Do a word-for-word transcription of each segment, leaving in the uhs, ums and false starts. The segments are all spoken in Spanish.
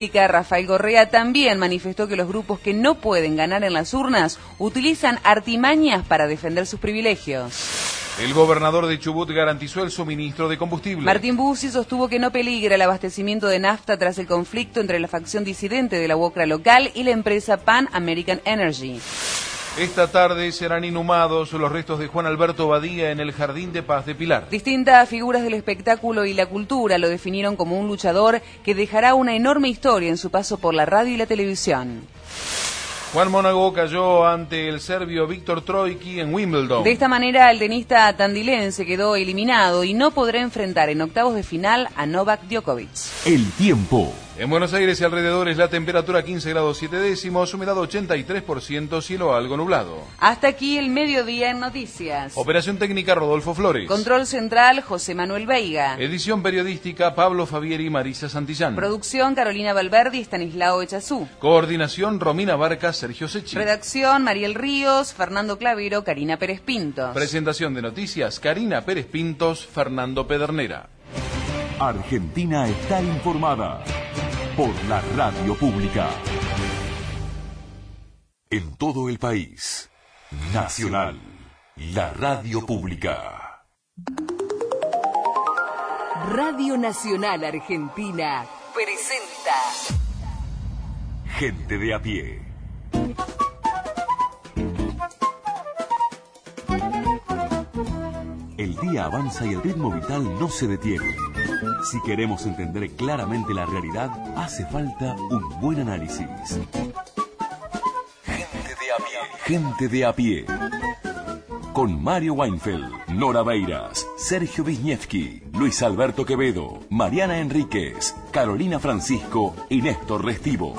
Rafael Correa también manifestó que los grupos que no pueden ganar en las urnas utilizan artimañas para defender sus privilegios. El gobernador de Chubut garantizó el suministro de combustible. Martín Bussi sostuvo que no peligra el abastecimiento de nafta tras el conflicto entre la facción disidente de la UOCRA local y la empresa Pan American Energy. Esta tarde serán inhumados los restos de Juan Alberto Badía en el Jardín de Paz de Pilar. Distintas figuras del espectáculo y la cultura lo definieron como un luchador que dejará una enorme historia en su paso por la radio y la televisión. Juan Mónago cayó ante el serbio Víctor Trojki en Wimbledon. De esta manera, el tenista tandilense quedó eliminado y no podrá enfrentar en octavos de final a Novak Djokovic. El tiempo. En Buenos Aires y alrededores la temperatura quince grados siete décimos, humedad ochenta y tres por ciento, cielo algo nublado. Hasta aquí el mediodía en noticias. Operación técnica Rodolfo Flores. Control central José Manuel Veiga. Edición periodística Pablo Fabieri y Marisa Santillán. Producción Carolina Valverde y Estanislao Echazú. Coordinación Romina Barca, Sergio Sechi. Redacción Mariel Ríos, Fernando Clavero, Karina Pérez Pintos. Presentación de noticias Karina Pérez Pintos, Fernando Pedernera. Argentina está informada por la radio pública. En todo el país, Nacional, la radio pública. Radio Nacional Argentina presenta Gente de a pie. El día avanza y el ritmo vital no se detiene. Si queremos entender claramente la realidad, hace falta un buen análisis. Gente de a pie. Gente de a pie. Con Mario Weinfeld, Nora Beiras, Sergio Wisniewski, Luis Alberto Quevedo, Mariana Enríquez, Carolina Francisco y Néstor Restivo.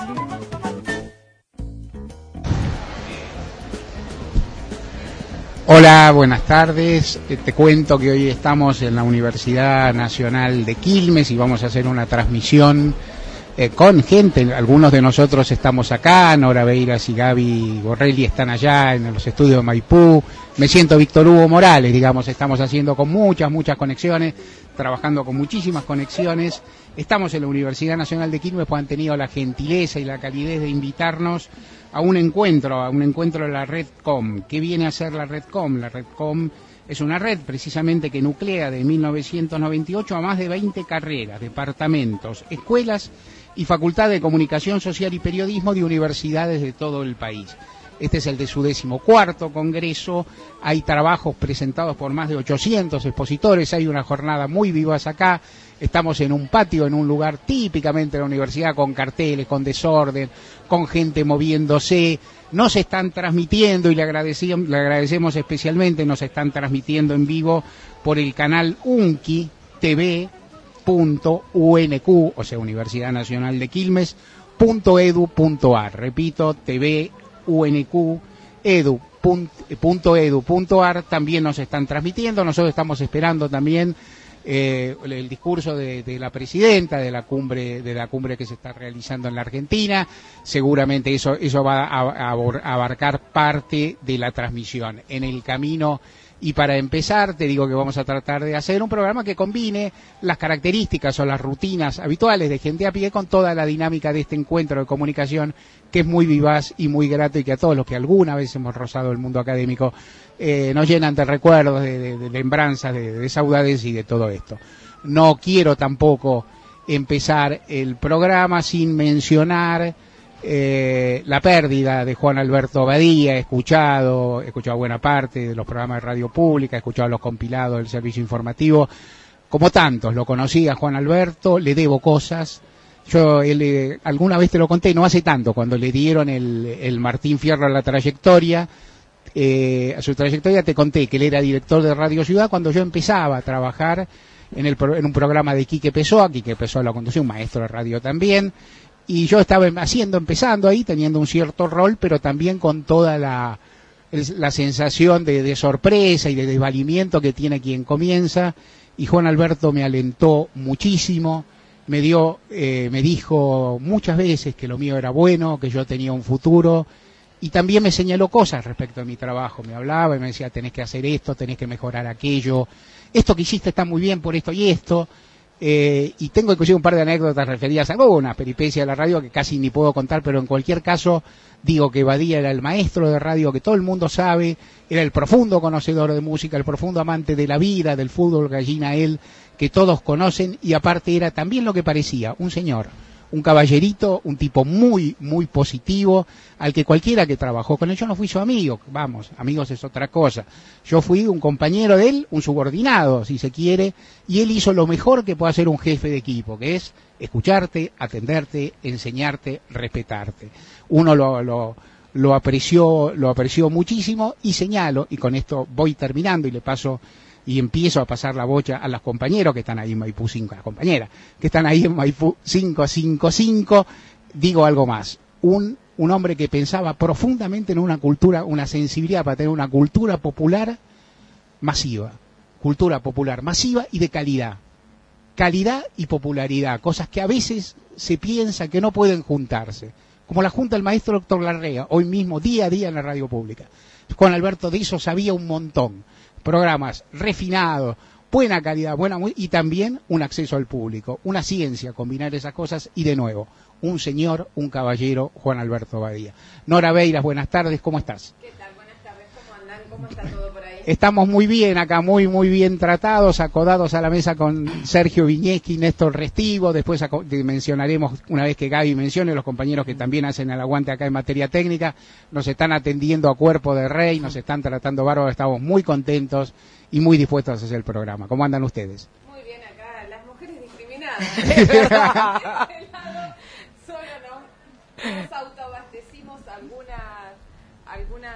Hola, buenas tardes. Te cuento que hoy estamos en la Universidad Nacional de Quilmes y vamos a hacer una transmisión eh, con gente. Algunos de nosotros estamos acá, Nora Beiras y Gaby Borrelli están allá en los estudios de Maipú. Me siento Víctor Hugo Morales, digamos, estamos haciendo con muchas, muchas conexiones, trabajando con muchísimas conexiones. Estamos en la Universidad Nacional de Quilmes, pues han tenido la gentileza y la calidez de invitarnos a un encuentro, a un encuentro de la RedCom. ¿Qué viene a ser la RedCom? La RedCom es una red precisamente que nuclea de mil novecientos noventa y ocho a más de veinte carreras, departamentos, escuelas y Facultad de Comunicación Social y Periodismo de universidades de todo el país. Este es el de su decimocuarto congreso, hay trabajos presentados por más de ochocientos expositores, hay una jornada muy vivaz acá, estamos en un patio, en un lugar típicamente de la universidad, con carteles, con desorden, con gente moviéndose, nos están transmitiendo y le agradecemos, le agradecemos especialmente, nos están transmitiendo en vivo por el canal unqui t v punto u n q, o sea, Universidad Nacional de Quilmes, punto edu punto ar, repito, tv unq edu punto edu punto ar, también nos están transmitiendo. Nosotros estamos esperando también eh, el discurso de, de la presidenta de la cumbre de la cumbre que se está realizando en la Argentina. Seguramente eso eso va a, a abarcar parte de la transmisión. En el camino y para empezar te digo que vamos a tratar de hacer un programa que combine las características o las rutinas habituales de Gente a Pie con toda la dinámica de este encuentro de comunicación que es muy vivaz y muy grato y que a todos los que alguna vez hemos rozado el mundo académico eh, nos llenan de recuerdos, de, de, de lembranzas, de, de saudades y de todo esto. No quiero tampoco empezar el programa sin mencionar Eh, la pérdida de Juan Alberto Badía. He escuchado, he escuchado buena parte de los programas de radio pública, he escuchado los compilados del servicio informativo, como tantos, lo conocí a Juan Alberto, le debo cosas. Yo él, eh, alguna vez te lo conté, no hace tanto, cuando le dieron el, el Martín Fierro a la trayectoria, eh, a su trayectoria te conté que él era director de Radio Ciudad cuando yo empezaba a trabajar en, el, en un programa de Quique Pessoa. Quique Pessoa lo conducía, un maestro de radio también. Y yo estaba haciendo, empezando ahí, teniendo un cierto rol, pero también con toda la, la sensación de, de sorpresa y de desvalimiento que tiene quien comienza. Y Juan Alberto me alentó muchísimo, me dio, eh, me dijo muchas veces que lo mío era bueno, que yo tenía un futuro, y también me señaló cosas respecto a mi trabajo. Me hablaba y me decía, tenés que hacer esto, tenés que mejorar aquello, esto que hiciste está muy bien por esto y esto. Eh, y tengo inclusive un par de anécdotas referidas a algunas peripecias de la radio que casi ni puedo contar, pero en cualquier caso digo que Badía era el maestro de radio que todo el mundo sabe, era el profundo conocedor de música, el profundo amante de la vida, del fútbol, gallina él, que todos conocen, y aparte era también lo que parecía, un señor, un caballerito, un tipo muy, muy positivo, al que cualquiera que trabajó con él, yo no fui su amigo, vamos, amigos es otra cosa, yo fui un compañero de él, un subordinado, si se quiere, y él hizo lo mejor que puede hacer un jefe de equipo, que es escucharte, atenderte, enseñarte, respetarte. Uno lo, lo, lo apreció, lo apreció muchísimo, y señalo, y con esto voy terminando y le paso y empiezo a pasar la bocha a los compañeros que están ahí en Maipú cinco, las compañeras que están ahí en Maipú cinco cinco cinco, digo algo más, un, un hombre que pensaba profundamente en una cultura, una sensibilidad para tener una cultura popular masiva, cultura popular masiva y de calidad, calidad y popularidad, cosas que a veces se piensa que no pueden juntarse, como la junta el maestro doctor Larrea, hoy mismo, día a día en la radio pública. Juan Alberto de eso sabía un montón. Programas refinados, buena calidad, buena y también un acceso al público, una ciencia, combinar esas cosas y de nuevo, un señor, un caballero, Juan Alberto Badía. Nora Beiras, buenas tardes, ¿cómo estás? ¿Qué tal? Buenas tardes, ¿cómo andan? ¿Cómo está todo por ahí? Estamos muy bien acá, muy muy bien tratados, acodados a la mesa con Sergio Viñeski, Néstor Restivo, después mencionaremos, una vez que Gaby mencione, los compañeros que también hacen el aguante acá en materia técnica, nos están atendiendo a cuerpo de rey, nos están tratando bárbaro, estamos muy contentos y muy dispuestos a hacer el programa. ¿Cómo andan ustedes? Muy bien acá, las mujeres discriminadas. De verdad. De lado, solo no, nos autoabastecimos algunas, algunas...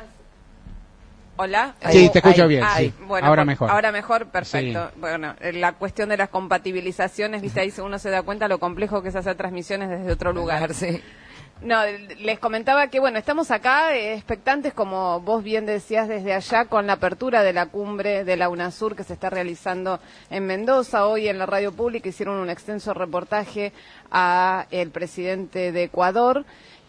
¿Hola? Sí, te escucho Ahí. bien, Ay, sí. Bueno, Ahora por, mejor. Ahora mejor, perfecto. Sí. Bueno, la cuestión de las compatibilizaciones, viste, ahí uno se da cuenta lo complejo que es hacer transmisiones desde otro lugar. Sí. No, les comentaba que, bueno, estamos acá eh, expectantes, como vos bien decías desde allá, con la apertura de la cumbre de la UNASUR que se está realizando en Mendoza. Hoy en la radio pública hicieron un extenso reportaje a el presidente de Ecuador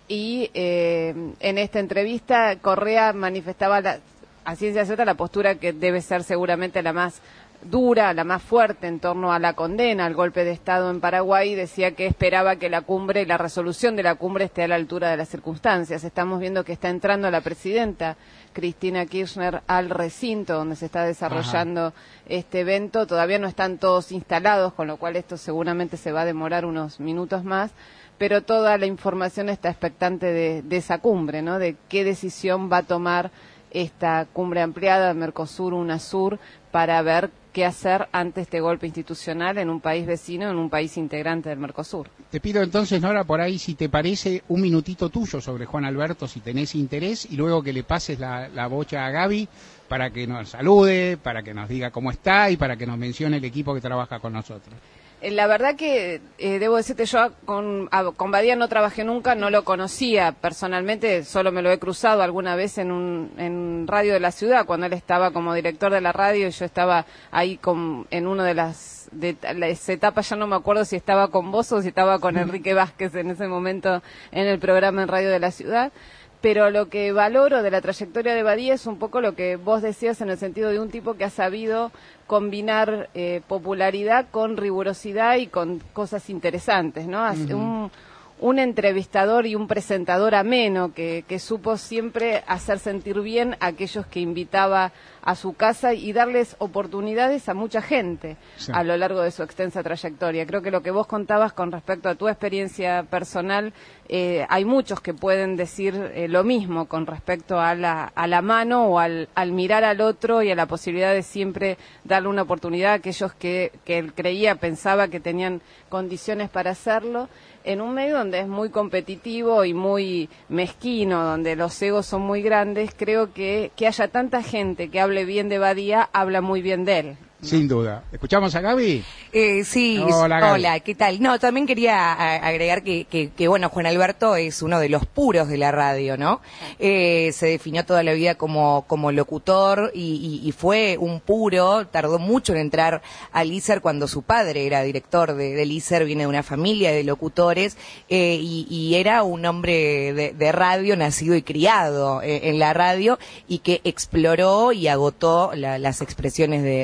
y eh, en esta entrevista Correa manifestaba la, a ciencia cierta la postura que debe ser seguramente la más dura, la más fuerte en torno a la condena al golpe de Estado en Paraguay. Decía que esperaba que la cumbre, la resolución de la cumbre esté a la altura de las circunstancias. Estamos viendo que está entrando la presidenta Cristina Kirchner al recinto donde se está desarrollando Ajá. este evento. Todavía no están todos instalados, con lo cual esto seguramente se va a demorar unos minutos más, pero toda la información está expectante de, de esa cumbre, ¿no? De qué decisión va a tomar esta cumbre ampliada de Mercosur, UNASUR, para ver qué hacer ante este golpe institucional en un país vecino, en un país integrante del Mercosur. Te pido entonces, Nora, por ahí, si te parece, un minutito tuyo sobre Juan Alberto, si tenés interés, y luego que le pases la, la bocha a Gaby para que nos salude, para que nos diga cómo está y para que nos mencione el equipo que trabaja con nosotros. La verdad que, eh, debo decirte, yo con, a, con Badía no trabajé nunca, no lo conocía personalmente, solo me lo he cruzado alguna vez en un en radio de la ciudad, cuando él estaba como director de la radio y yo estaba ahí con, en una de las, de las etapas, ya no me acuerdo si estaba con vos o si estaba con Enrique Vázquez en ese momento en el programa en radio de la ciudad. Pero lo que valoro de la trayectoria de Badía es un poco lo que vos decías en el sentido de un tipo que ha sabido combinar eh, popularidad con rigurosidad y con cosas interesantes, ¿no? Uh-huh. Un, un entrevistador y un presentador ameno que, que supo siempre hacer sentir bien a aquellos que invitaba a su casa y darles oportunidades a mucha gente sí. a lo largo de su extensa trayectoria. Creo que lo que vos contabas con respecto a tu experiencia personal, eh, hay muchos que pueden decir eh, lo mismo con respecto a la, a la mano o al, al mirar al otro y a la posibilidad de siempre darle una oportunidad a aquellos que, que él creía, pensaba que tenían condiciones para hacerlo, en un medio donde es muy competitivo y muy mezquino, donde los egos son muy grandes. Creo que, que haya tanta gente que hable bien de Badía, habla muy bien de él. Sin duda. ¿Escuchamos a Gaby? Eh, sí, hola, Gaby. Hola, ¿qué tal? No, también quería agregar que, que, que, bueno, Juan Alberto es uno de los puros de la radio, ¿no? Eh, se definió toda la vida como, como locutor y, y, y fue un puro, tardó mucho en entrar al I S E R cuando su padre era director de, del I S E R, viene de una familia de locutores, eh, y, y era un hombre de, de radio, nacido y criado eh, en la radio, y que exploró y agotó la, las expresiones de, de, de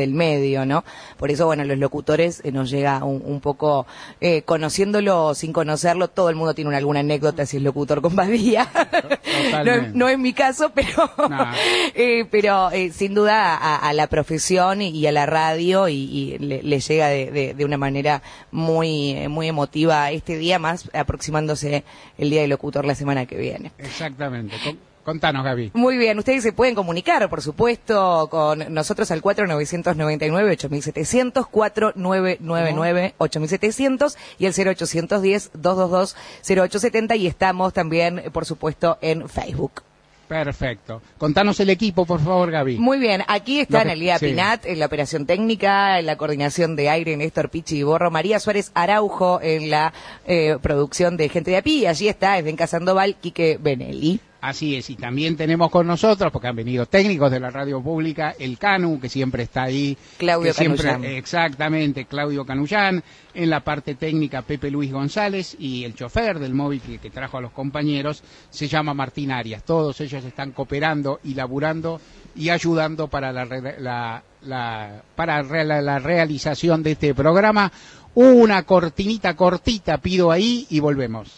del medio, ¿no? Por eso, bueno, los locutores eh, nos llega un, un poco, eh, conociéndolo sin conocerlo, todo el mundo tiene una, alguna anécdota si es locutor con Badía. no, no es mi caso, pero, nah. eh, pero eh, sin duda a, a la profesión y, y a la radio y, y le, le llega de, de, de una manera muy, muy emotiva este día, más aproximándose el Día del Locutor la semana que viene. Exactamente. Contanos, Gaby. Muy bien, ustedes se pueden comunicar, por supuesto, con nosotros al cuatro nueve nueve nueve, ocho siete cero cero, cuatro nueve nueve nueve, ocho siete cero cero y el cero ocho uno cero, dos dos dos, cero ocho siete cero, y estamos también, por supuesto, en Facebook. Perfecto. Contanos el equipo, por favor, Gaby. Muy bien, aquí están que, Elida sí. Pinat en la operación técnica, en la coordinación de aire, Néstor Pichi y Borro, María Suárez Araujo en la eh, producción de Gente de a Pie, y allí está Esbenca Sandoval, Quique Benelli. Así es, y también tenemos con nosotros, porque han venido técnicos de la radio pública, el Canu, que siempre está ahí. Claudio siempre, Canullán. Exactamente, Claudio Canullán. En la parte técnica, Pepe Luis González, y el chofer del móvil que, que trajo a los compañeros se llama Martín Arias. Todos ellos están cooperando y laburando y ayudando para la, la, la, para la, la realización de este programa. Una cortinita cortita pido ahí y volvemos.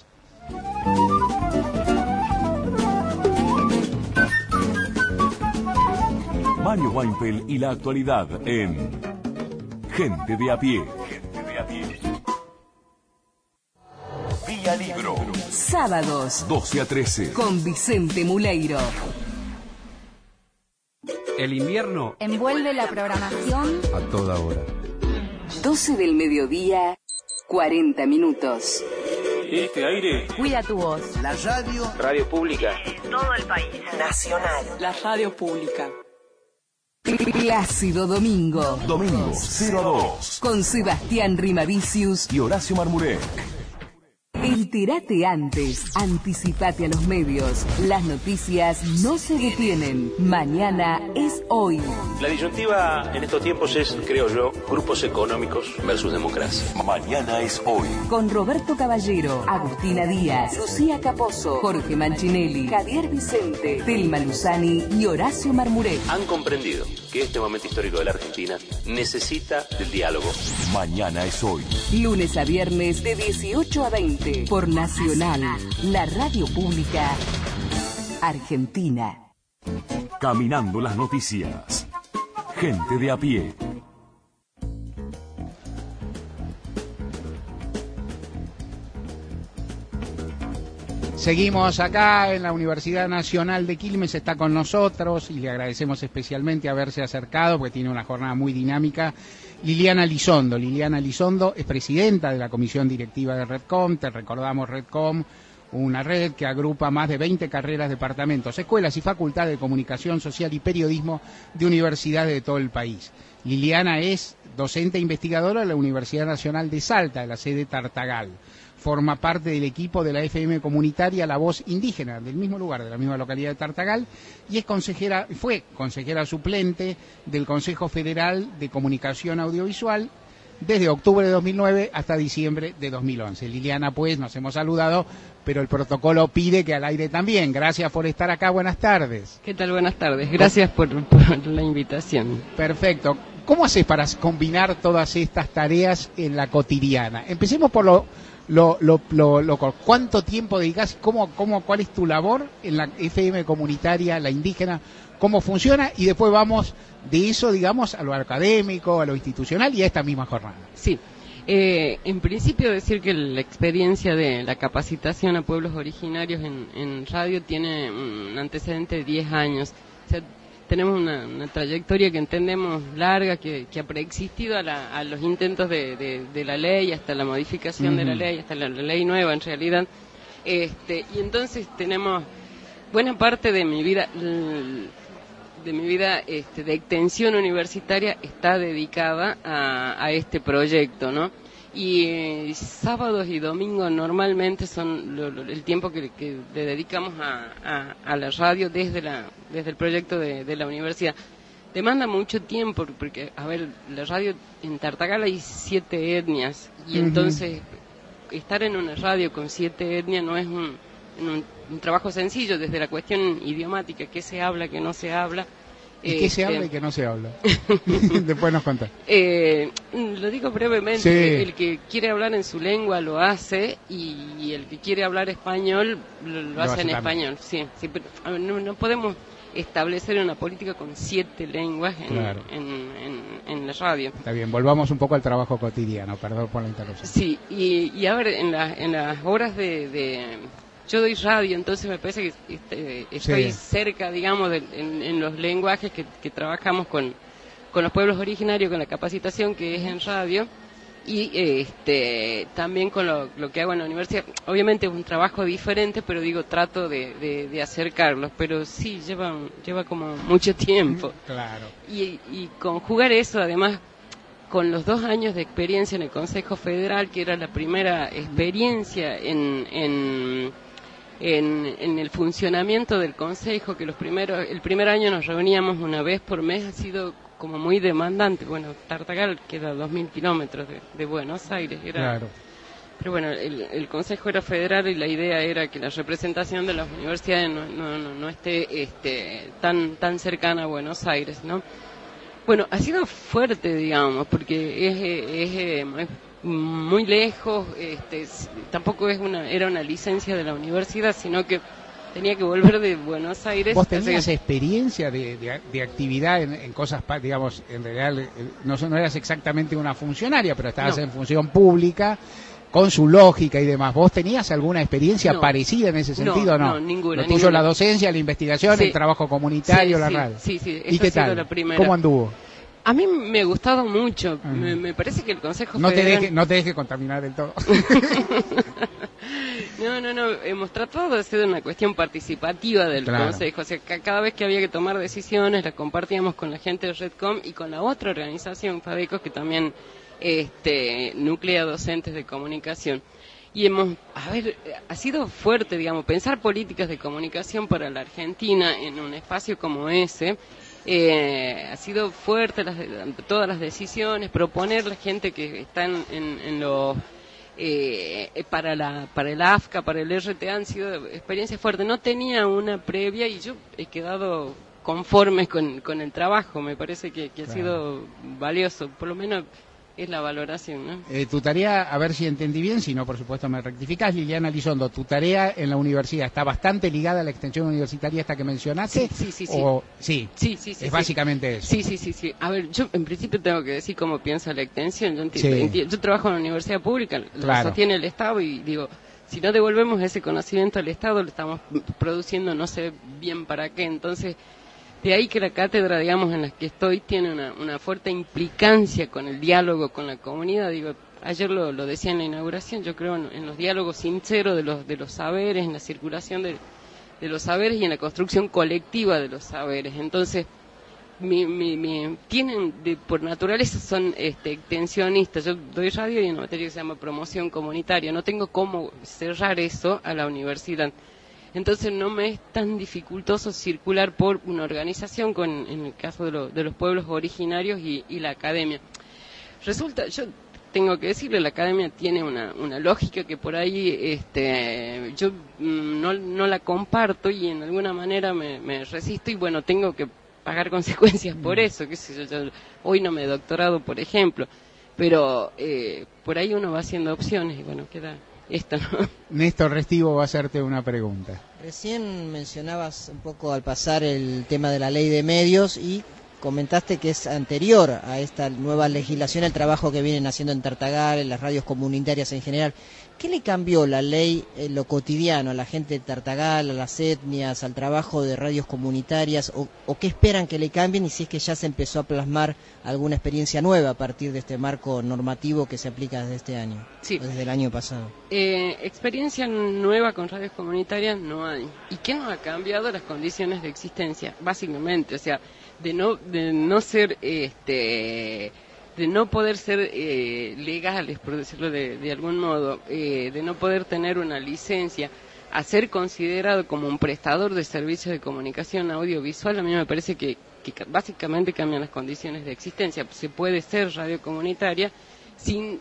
Mario Weinfeld y la actualidad en Gente de a Pie. Gente de a Pie. Vía Libro. Sábados. doce a trece. Con Vicente Muleiro. El invierno envuelve la programación a toda hora. doce del mediodía, cuarenta minutos. Este aire cuida tu voz. La radio. Radio pública. En todo el país. Nacional. La radio pública. Plácido Domingo. Domingo cero a dos. Con Sebastián Rimavicius y Horacio Marmurek. Enterate antes, anticipate a los medios. Las noticias no se detienen. Mañana es hoy. La disyuntiva en estos tiempos es, creo yo, grupos económicos versus democracia. Mañana es hoy. Con Roberto Caballero, Agustina Díaz, Lucía Caposo, Jorge Manchinelli, Javier Vicente, Telma Luzani y Horacio Marmurek. Han comprendido que este momento histórico de la Argentina necesita del diálogo. Mañana es hoy. Lunes a viernes de dieciocho a veinte. Por Nacional, la radio pública argentina. Caminando las noticias. Gente de a pie. Seguimos acá en la Universidad Nacional de Quilmes, está con nosotros y le agradecemos especialmente haberse acercado porque tiene una jornada muy dinámica. Liliana Lizondo. Liliana Lizondo es presidenta de la comisión directiva de Redcom. Te recordamos Redcom, una red que agrupa más de veinte carreras, departamentos, escuelas y facultades de comunicación social y periodismo de universidades de todo el país. Liliana es docente e investigadora de la Universidad Nacional de Salta, de la sede Tartagal. Forma parte del equipo de la F M comunitaria La Voz Indígena, del mismo lugar, de la misma localidad de Tartagal, y es consejera, fue consejera suplente del Consejo Federal de Comunicación Audiovisual desde octubre de dos mil nueve hasta diciembre de dos mil once. Liliana, pues, nos hemos saludado, pero el protocolo pide que al aire también. Gracias por estar acá, buenas tardes. ¿Qué tal? Buenas tardes, gracias por, por la invitación. Perfecto. ¿Cómo haces para combinar todas estas tareas en la cotidiana? Empecemos por lo... Lo, lo, lo, lo, ¿Cuánto tiempo dedicas? ¿Cómo, cómo, ¿Cuál es tu labor en la F M comunitaria, la indígena? ¿Cómo funciona? Y después vamos de eso, digamos, a lo académico, a lo institucional y a esta misma jornada. Sí, eh, en principio decir que la experiencia de la capacitación a pueblos originarios en, en radio tiene un antecedente de diez años. O sea, tenemos una, una trayectoria que entendemos larga, que, que ha preexistido a, la, a los intentos de, de, de la ley, hasta la modificación uh-huh. de la ley, hasta la, la ley nueva en realidad. Este, y entonces tenemos buena parte de mi vida, de mi vida este, de extensión universitaria está dedicada a, a este proyecto, ¿no? Y eh, sábados y domingos normalmente son lo, lo, el tiempo que, que le dedicamos a, a, a la radio desde la desde el proyecto de, de la universidad. Demanda mucho tiempo porque, a ver, la radio en Tartagal hay siete etnias y uh-huh. entonces estar en una radio con siete etnias no es un, un, un trabajo sencillo desde la cuestión idiomática, qué se habla, qué no se habla. ¿Y qué se Este, habla y qué no se habla? Después nos contás. Eh, lo digo brevemente, Sí. el que quiere hablar en su lengua lo hace y el que quiere hablar español lo, lo Lo hace hace en también. español. Sí, sí, pero a ver, no, no podemos establecer una política con siete lenguas en, Claro. en, en, en la radio. Está bien, volvamos un poco al trabajo cotidiano, perdón por la interrupción. Sí, y, y a ver, en, la, en las horas de, de... Yo doy radio, entonces me parece que este, estoy Sí. cerca, digamos, de, en, en los lenguajes que, que trabajamos con, con los pueblos originarios, con la capacitación que es en radio, y este también con lo, lo que hago en la universidad. Obviamente es un trabajo diferente, pero digo, trato de, de, de acercarlos, pero sí, lleva, lleva como mucho tiempo. Claro. Y, y conjugar eso, además, con los dos años de experiencia en el Consejo Federal, que era la primera experiencia en, en, en, en el funcionamiento del Consejo, que los primeros, el primer año nos reuníamos una vez por mes, ha sido como muy demandante. Bueno, Tartagal queda a dos mil kilómetros de, de Buenos Aires, era... Claro. Pero bueno, el, el Consejo era federal y la idea era que la representación de las universidades no, no, no, no esté este, tan, tan cercana a Buenos Aires, ¿no? Bueno, ha sido fuerte, digamos, porque es, es, es muy lejos, este, tampoco es una, era una licencia de la universidad, sino que tenía que volver de Buenos Aires. ¿Vos tenías Así que- experiencia de, de, de actividad en, en cosas, pa- digamos, en realidad eh, no, no eras exactamente una funcionaria, pero estabas No. en función pública, con su lógica y demás. ¿Vos tenías alguna experiencia No. parecida en ese No, sentido o no? no, ninguna, Lo tuyo, ninguna. la docencia, la investigación, Sí. el trabajo comunitario, Sí, la sí, radio. sí, sí, ¿Y esa qué ha sido tal? la primera. ¿Cómo anduvo? A mí me ha gustado mucho, Ajá. me, me parece que el Consejo No te, Federal... deje, no te deje contaminar del todo. No, no, no, hemos tratado de hacer una cuestión participativa del Claro. Consejo, o sea, que cada vez que había que tomar decisiones las compartíamos con la gente de Redcom y con la otra organización, FADECO, que también este, nuclea docentes de comunicación. Y hemos, a ver, ha sido fuerte, digamos, pensar políticas de comunicación para la Argentina en un espacio como ese. Eh, ha sido fuerte las, todas las decisiones, proponer la gente que está en, en, en los eh, para la para el A F C A, para el R T A, han sido experiencias fuertes. No tenía una previa y yo he quedado conforme con, con el trabajo. Me parece que, que ha Claro. sido valioso, por lo menos es la valoración, ¿no? Eh, tu tarea, a ver si entendí bien, si no, por supuesto me rectificás, Liliana Elizondo, tu tarea en la universidad está bastante ligada a la extensión universitaria esta que mencionaste. Sí, sí, sí, sí. O, sí, Sí, sí, sí. es sí. básicamente eso. Sí, sí, sí, sí. A ver, yo en principio tengo que decir cómo piensa la extensión. Yo, enti- Sí. enti- yo trabajo en la universidad pública, lo Claro. sostiene el Estado y digo, si no devolvemos ese conocimiento al Estado, lo estamos produciendo no sé bien para qué. Entonces, de ahí que la cátedra, digamos, en la que estoy, tiene una, una fuerte implicancia con el diálogo con la comunidad. Digo, ayer lo, lo decía en la inauguración, yo creo en, en los diálogos sinceros de los, de los saberes, en la circulación de, de los saberes y en la construcción colectiva de los saberes. Entonces, mi, mi, mi, tienen, de, por naturaleza son este, extensionistas. Yo doy radio y en una materia que se llama promoción comunitaria. No tengo cómo cerrar eso a la universidad. Entonces no me es tan dificultoso circular por una organización, con, en el caso de, lo, de los pueblos originarios y, y la academia. Resulta, yo tengo que decirle, la academia tiene una, una lógica que por ahí este, yo mm, no, no la comparto y en alguna manera me, me resisto y bueno, tengo que pagar consecuencias por eso. Qué sé yo, yo hoy no me he doctorado, por ejemplo, pero eh, por ahí uno va haciendo opciones y bueno, queda esto, ¿no? Néstor Restivo va a hacerte una pregunta. Recién mencionabas un poco al pasar el tema de la ley de medios y comentaste que es anterior a esta nueva legislación el trabajo que vienen haciendo en Tartagal, en las radios comunitarias en general. ¿Qué le cambió la ley en lo cotidiano a la gente de Tartagal, a las etnias, al trabajo de radios comunitarias? ¿O, o qué esperan que le cambien y si es que ya se empezó a plasmar alguna experiencia nueva a partir de este marco normativo que se aplica desde este año, Sí. desde el año pasado? Eh, experiencia nueva con radios comunitarias no hay. ¿Y qué nos ha cambiado? Las condiciones de existencia, básicamente. O sea, de no, de no ser, este, de no poder ser eh, legales, por decirlo de, de algún modo, eh, de no poder tener una licencia, a ser considerado como un prestador de servicios de comunicación audiovisual, a mí me parece que, que ca- básicamente cambian las condiciones de existencia. Se puede ser radio comunitaria sin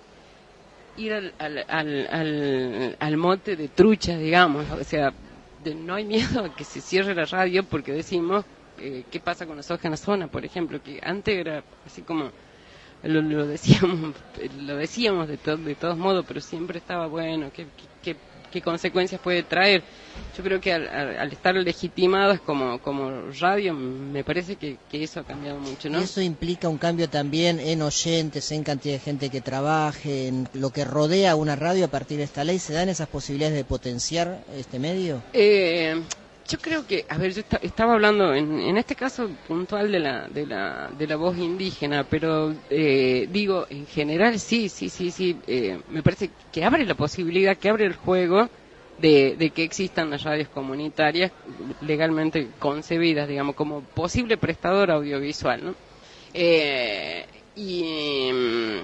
ir al, al, al, al, al mote de trucha, digamos, o sea, de, no hay miedo a que se cierre la radio porque decimos eh, qué pasa con la soja en la zona, por ejemplo, que antes era así como lo, lo decíamos lo decíamos de, to, de todos modos, pero siempre estaba bueno, qué, qué, qué consecuencias puede traer. Yo creo que al, al, al estar legitimadas como, como radio, me parece que, que eso ha cambiado mucho, ¿no? Y eso implica un cambio también en oyentes, en cantidad de gente que trabaje, en lo que rodea a una radio a partir de esta ley. ¿Se dan esas posibilidades de potenciar este medio? Eh... Yo creo que, a ver, yo está, estaba hablando en, en este caso puntual de la de la de la voz indígena, pero eh, digo, en general sí, sí, sí, sí, eh, me parece que abre la posibilidad, que abre el juego de, de que existan las radios comunitarias legalmente concebidas, digamos, como posible prestador audiovisual, ¿no? Eh, y mm,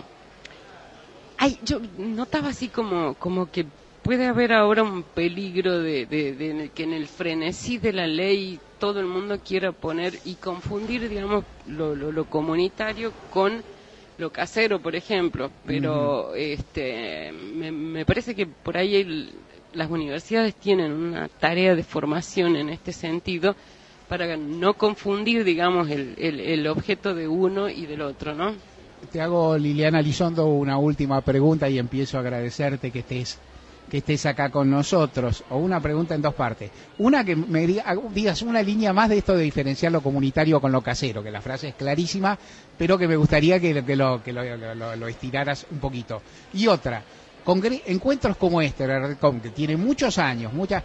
ay, yo notaba así como como que puede haber ahora un peligro de, de, de, de que en el frenesí de la ley todo el mundo quiera poner y confundir, digamos, lo, lo, lo comunitario con lo casero, por ejemplo. Pero uh-huh. este me, me parece que por ahí el, las universidades tienen una tarea de formación en este sentido para no confundir, digamos, el, el, el objeto de uno y del otro, ¿no? Te hago, Liliana Lizondo, una última pregunta y empiezo a agradecerte que estés que estés acá con nosotros, o una pregunta en dos partes. Una, que me digas una línea más de esto de diferenciar lo comunitario con lo casero, que la frase es clarísima, pero que me gustaría que, que, lo, que lo, lo, lo estiraras un poquito. Y otra, congre- encuentros como este, la Redcom, que tiene muchos años, muchas...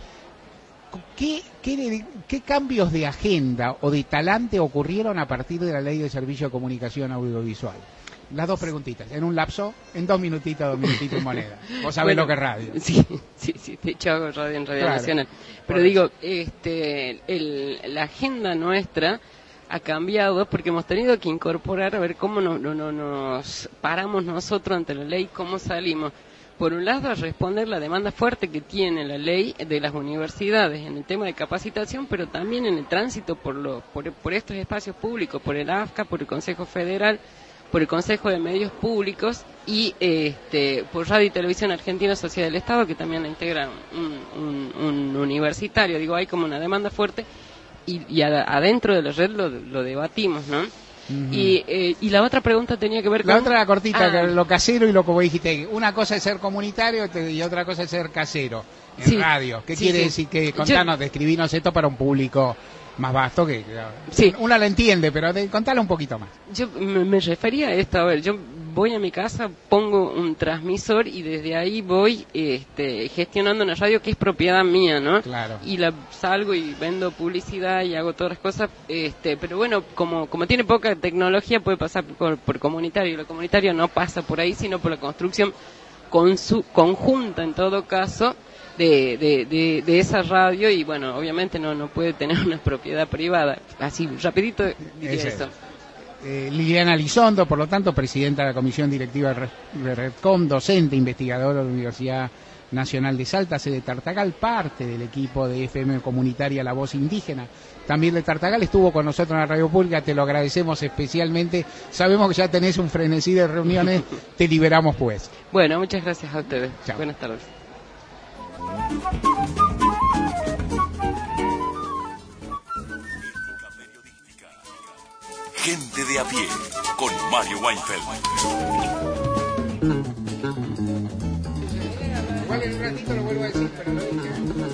¿Qué, qué, ¿Qué cambios de agenda o de talante ocurrieron a partir de la Ley de Servicio de Comunicación Audiovisual? Las dos preguntitas, en un lapso, en dos minutitos, dos minutitos y moneda. Vos sabés bueno, lo que es radio. Sí, sí, sí, de hecho hago radio en Radio claro, Nacional. Pero digo, este, el, la agenda nuestra ha cambiado porque hemos tenido que incorporar a ver cómo no, no, no, nos paramos nosotros ante la ley, cómo salimos. Por un lado, a responder la demanda fuerte que tiene la ley de las universidades en el tema de capacitación, pero también en el tránsito por, lo, por, por estos espacios públicos, por el A F C A, por el Consejo Federal, por el Consejo de Medios Públicos y este, por Radio y Televisión Argentina Sociedad del Estado, que también la integra un, un, un universitario. Digo, hay como una demanda fuerte y, y a, adentro de la red lo, lo debatimos, ¿no? Uh-huh. Y, eh, y la otra pregunta tenía que ver con... La otra era cortita, ah. que lo casero y lo como dijiste. Una cosa es ser comunitario y otra cosa es ser casero en sí. radio. ¿Qué sí, quiere sí. decir? Que contanos, Yo... describinos esto para un público más vasto que sí. una la entiende, pero de, contala un poquito más. Yo me, me refería a esto, a ver, yo voy a mi casa, pongo un transmisor y desde ahí voy este, gestionando una radio que es propiedad mía, ¿no? Claro. Y la salgo y vendo publicidad y hago todas las cosas, este, pero bueno, como como tiene poca tecnología puede pasar por, por comunitario, lo comunitario no pasa por ahí, sino por la construcción con su, conjunta en todo caso, De, de, de, de esa radio y bueno, obviamente no no puede tener una propiedad privada. Así, rapidito diría Ese. eso. Eh, Liliana Lizondo, por lo tanto, presidenta de la Comisión Directiva de Redcom, docente, investigadora de la Universidad Nacional de Salta, sede de Tartagal, parte del equipo de F M comunitaria La Voz Indígena, también de Tartagal, estuvo con nosotros en la radio pública, te lo agradecemos especialmente, sabemos que ya tenés un frenesí de reuniones, te liberamos pues. Bueno, muchas gracias a ustedes. Chao. Buenas tardes. Gente de a pie, con Mario Weinfeld. Igual en un ratito lo vuelvo a decir, pero lo dije.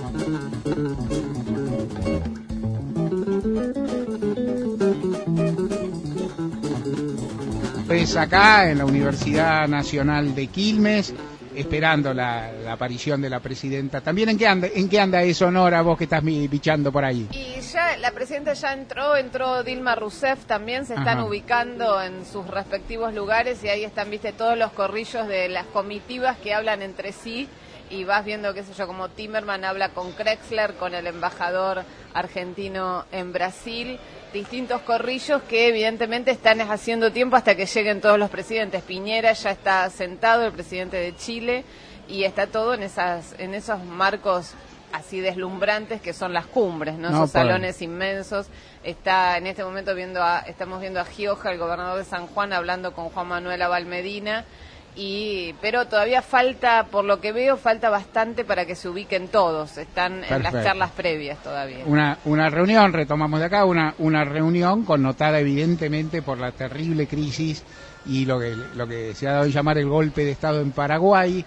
Pues acá en la Universidad Nacional de Quilmes, esperando la, la aparición de la presidenta. También en qué anda, en qué anda eso, Nora, vos que estás bichando por ahí. Y ya la presidenta ya entró, entró Dilma Rousseff también, se están Ajá. ubicando en sus respectivos lugares y ahí están, viste, todos los corrillos de las comitivas que hablan entre sí y vas viendo, qué sé yo, como Timerman habla con Krexler, con el embajador argentino en Brasil, distintos corrillos que evidentemente están haciendo tiempo hasta que lleguen todos los presidentes. Piñera ya está sentado, el presidente de Chile, y está todo en esas en esos marcos así deslumbrantes que son las cumbres, ¿no? no Esos puede. salones inmensos. Está en este momento viendo a, estamos viendo a Gioja, el gobernador de San Juan, hablando con Juan Manuel Abal Medina, y pero todavía falta, por lo que veo, falta bastante para que se ubiquen todos. Están Perfecto. en las charlas previas todavía. Una, una reunión, retomamos de acá, una, una reunión connotada evidentemente por la terrible crisis y lo que, lo que se ha dado a llamar el golpe de Estado en Paraguay.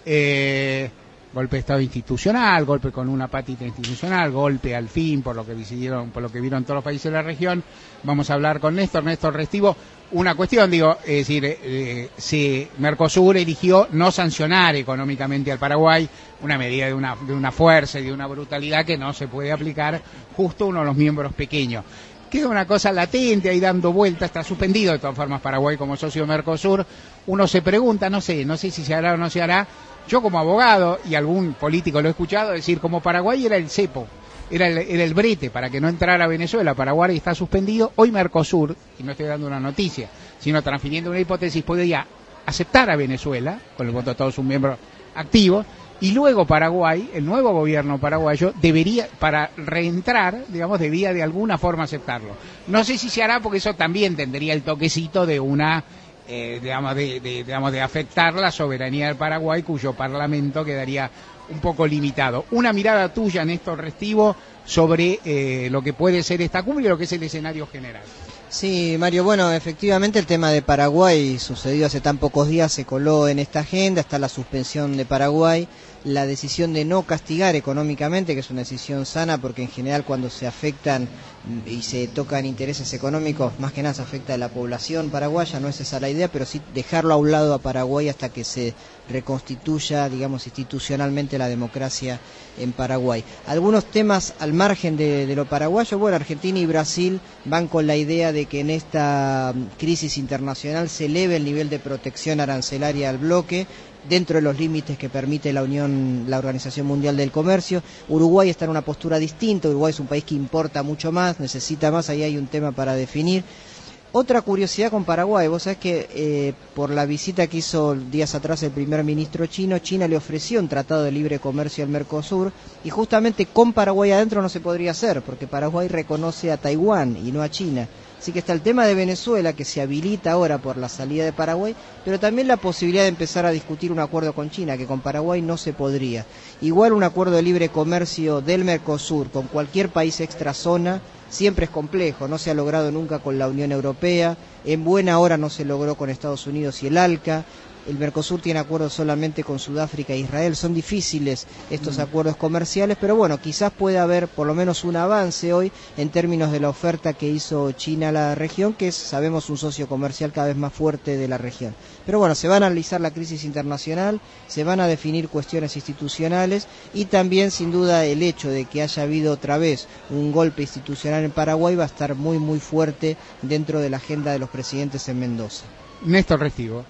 Eh, golpe de Estado institucional, golpe con una patita institucional, golpe al fin, por lo que decidieron, por lo que vieron todos los países de la región. Vamos a hablar con Néstor, Néstor Restivo. Una cuestión, digo, es decir, eh, si Mercosur eligió no sancionar económicamente al Paraguay, una medida de una, de una fuerza y de una brutalidad que no se puede aplicar justo a uno de los miembros pequeños. Queda una cosa latente ahí dando vuelta, está suspendido de todas formas Paraguay como socio de Mercosur. Uno se pregunta, no sé, no sé si se hará o no se hará. Yo como abogado, y algún político lo he escuchado decir, como Paraguay era el cepo, era el, era el brete para que no entrara a Venezuela, Paraguay está suspendido, hoy Mercosur, y no estoy dando una noticia, sino transfiriendo una hipótesis, podría aceptar a Venezuela, con el voto de todos sus miembros activos, y luego Paraguay, el nuevo gobierno paraguayo, debería, para reentrar, digamos, debía de alguna forma aceptarlo. No sé si se hará, porque eso también tendría el toquecito de una... Eh, digamos, de, de, digamos, de afectar la soberanía del Paraguay, cuyo parlamento quedaría un poco limitado. Una mirada tuya, Néstor Restivo, sobre eh, lo que puede ser esta cumbre y lo que es el escenario general. Sí, Mario, bueno, efectivamente el tema de Paraguay sucedió hace tan pocos días, se coló en esta agenda, está la suspensión de Paraguay, la decisión de no castigar económicamente, que es una decisión sana, porque en general cuando se afectan y se tocan intereses económicos, más que nada se afecta a la población paraguaya, no es esa la idea, pero sí dejarlo a un lado a Paraguay hasta que se reconstituya, digamos, institucionalmente la democracia en Paraguay. Algunos temas al margen de, de lo paraguayo, bueno, Argentina y Brasil van con la idea de que en esta crisis internacional se eleve el nivel de protección arancelaria al bloque, dentro de los límites que permite la Unión, la Organización Mundial del Comercio. Uruguay está en una postura distinta, Uruguay es un país que importa mucho más, necesita más, ahí hay un tema para definir. Otra curiosidad con Paraguay, vos sabés que eh, por la visita que hizo días atrás el primer ministro chino, China le ofreció un tratado de libre comercio al Mercosur, y justamente con Paraguay adentro no se podría hacer, porque Paraguay reconoce a Taiwán y no a China. Así que está el tema de Venezuela, que se habilita ahora por la salida de Paraguay, pero también la posibilidad de empezar a discutir un acuerdo con China, que con Paraguay no se podría. Igual un acuerdo de libre comercio del Mercosur con cualquier país extrazona siempre es complejo, no se ha logrado nunca con la Unión Europea, en buena hora no se logró con Estados Unidos y el ALCA. El Mercosur tiene acuerdos solamente con Sudáfrica e Israel, son difíciles estos mm. acuerdos comerciales, pero bueno, quizás pueda haber por lo menos un avance hoy en términos de la oferta que hizo China a la región, que es, sabemos, un socio comercial cada vez más fuerte de la región. Pero bueno, se va a analizar la crisis internacional, se van a definir cuestiones institucionales y también, sin duda, el hecho de que haya habido otra vez un golpe institucional en Paraguay va a estar muy, muy fuerte dentro de la agenda de los presidentes en Mendoza. Néstor Restivo.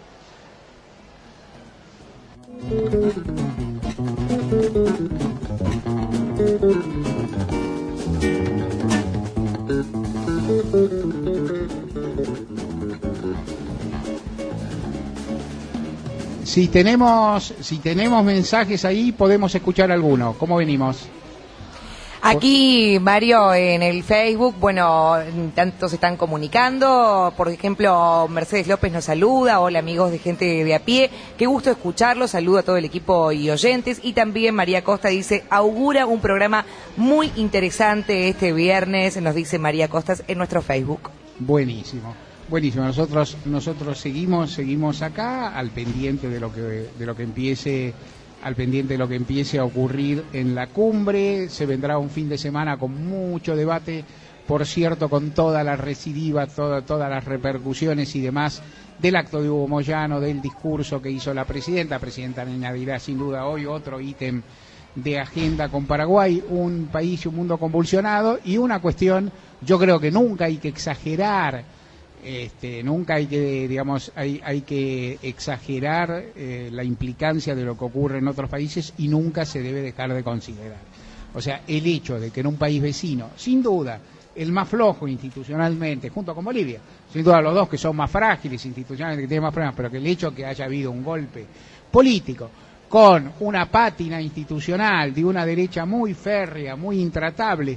Si tenemos, si tenemos mensajes ahí, podemos escuchar alguno. ¿Cómo venimos? Aquí, Mario, en el Facebook, bueno, tantos se están comunicando. Por ejemplo, Mercedes López nos saluda. Hola, amigos de Gente de a Pie. Qué gusto escucharlos. Saludo a todo el equipo y oyentes. Y también María Costa dice, augura un programa muy interesante este viernes, nos dice María Costas en nuestro Facebook. Buenísimo. Buenísimo. Nosotros nosotros seguimos seguimos acá al pendiente de lo que de lo que empiece al pendiente de lo que empiece a ocurrir en la cumbre. Se vendrá un fin de semana con mucho debate, por cierto, con todas las recidivas, toda, todas las repercusiones y demás del acto de Hugo Moyano, del discurso que hizo la presidenta. La presidenta añadirá sin duda hoy otro ítem de agenda con Paraguay, un país y un mundo convulsionado, y una cuestión, yo creo que nunca hay que exagerar. Este, nunca hay que, digamos, hay, hay que exagerar eh, la implicancia de lo que ocurre en otros países y nunca se debe dejar de considerar. O sea, el hecho de que en un país vecino, sin duda, el más flojo institucionalmente, junto con Bolivia, sin duda los dos que son más frágiles institucionalmente, que tienen más problemas, pero que el hecho de que haya habido un golpe político con una pátina institucional de una derecha muy férrea, muy intratable,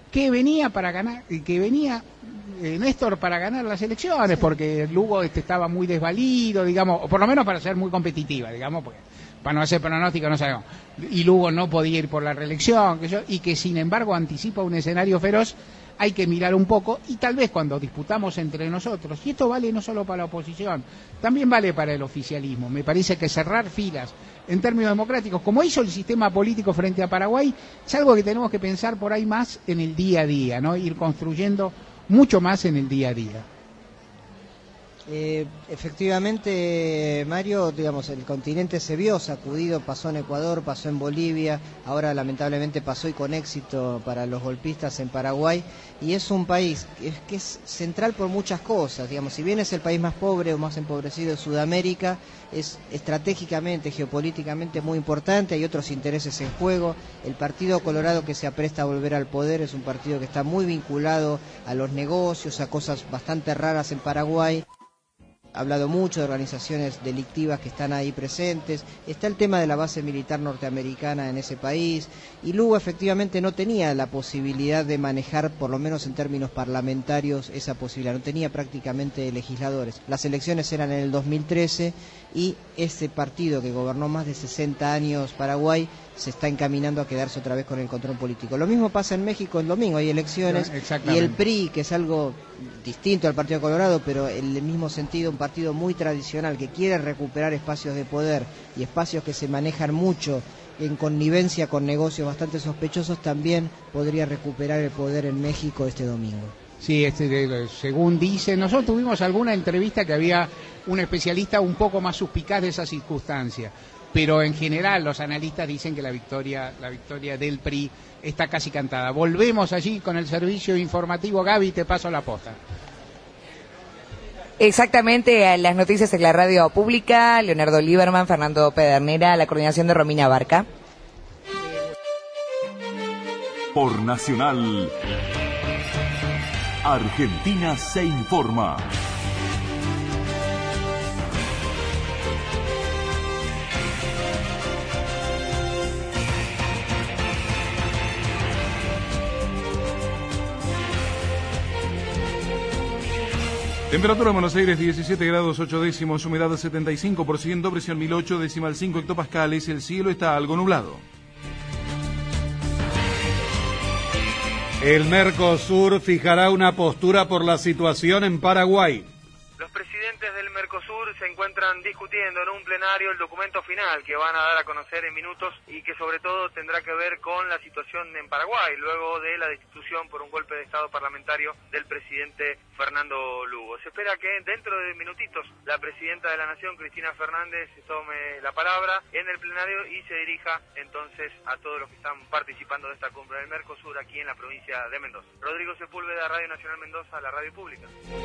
que venía para ganar, que venía eh, Néstor para ganar las elecciones, porque Lugo este, estaba muy desvalido, digamos, o por lo menos para ser muy competitiva, digamos, porque para no hacer pronóstico no sabemos, y Lugo no podía ir por la reelección, que yo, y que sin embargo anticipa un escenario feroz. Hay que mirar un poco, y tal vez cuando disputamos entre nosotros, y esto vale no solo para la oposición, también vale para el oficialismo, me parece que cerrar filas en términos democráticos, como hizo el sistema político frente a Paraguay, es algo que tenemos que pensar por ahí más en el día a día, ¿no? Ir construyendo mucho más en el día a día. Eh, efectivamente, Mario, digamos, el continente se vio sacudido, pasó en Ecuador, pasó en Bolivia, ahora lamentablemente pasó y con éxito para los golpistas en Paraguay, y es un país que es, que es central por muchas cosas, digamos, si bien es el país más pobre o más empobrecido de Sudamérica, es estratégicamente, geopolíticamente muy importante, hay otros intereses en juego. El Partido Colorado, que se apresta a volver al poder, es un partido que está muy vinculado a los negocios, a cosas bastante raras en Paraguay. Ha hablado mucho de organizaciones delictivas que están ahí presentes, está el tema de la base militar norteamericana en ese país, y Lugo efectivamente no tenía la posibilidad de manejar, por lo menos en términos parlamentarios, esa posibilidad, no tenía prácticamente legisladores. Las elecciones eran en el dos mil trece y ese partido que gobernó más de sesenta años Paraguay se está encaminando a quedarse otra vez con el control político. Lo mismo pasa en México el domingo, hay elecciones, y el P R I, que es algo distinto al Partido Colorado, pero en el mismo sentido un partido muy tradicional que quiere recuperar espacios de poder y espacios que se manejan mucho en connivencia con negocios bastante sospechosos, también podría recuperar el poder en México este domingo. Sí, este, según dice, nosotros tuvimos alguna entrevista que había un especialista un poco más suspicaz de esa circunstancia, pero en general los analistas dicen que la victoria, la victoria del P R I está casi cantada. Volvemos allí con el servicio informativo. Gaby, te paso la posta. Exactamente, las noticias en la radio pública, Leonardo Lieberman, Fernando Pedernera, la coordinación de Romina Barca. Por Nacional, Argentina se informa. Temperatura en Buenos Aires diecisiete grados ocho décimos, humedad setenta y cinco por ciento, presión mil ocho decimal cinco hectopascales, el cielo está algo nublado. El Mercosur fijará una postura por la situación en Paraguay. Los presidentes del Mercosur se encuentran discutiendo en un plenario el documento final que van a dar a conocer en minutos y que sobre todo tendrá que ver con la situación en Paraguay, luego de la destitución por un golpe de Estado parlamentario del presidente Fernando Lugo. Se espera que dentro de minutitos la presidenta de la Nación, Cristina Fernández, tome la palabra en el plenario y se dirija entonces a todos los que están participando de esta cumbre del Mercosur aquí en la provincia de Mendoza. Rodrigo Sepúlveda, Radio Nacional Mendoza, la radio pública.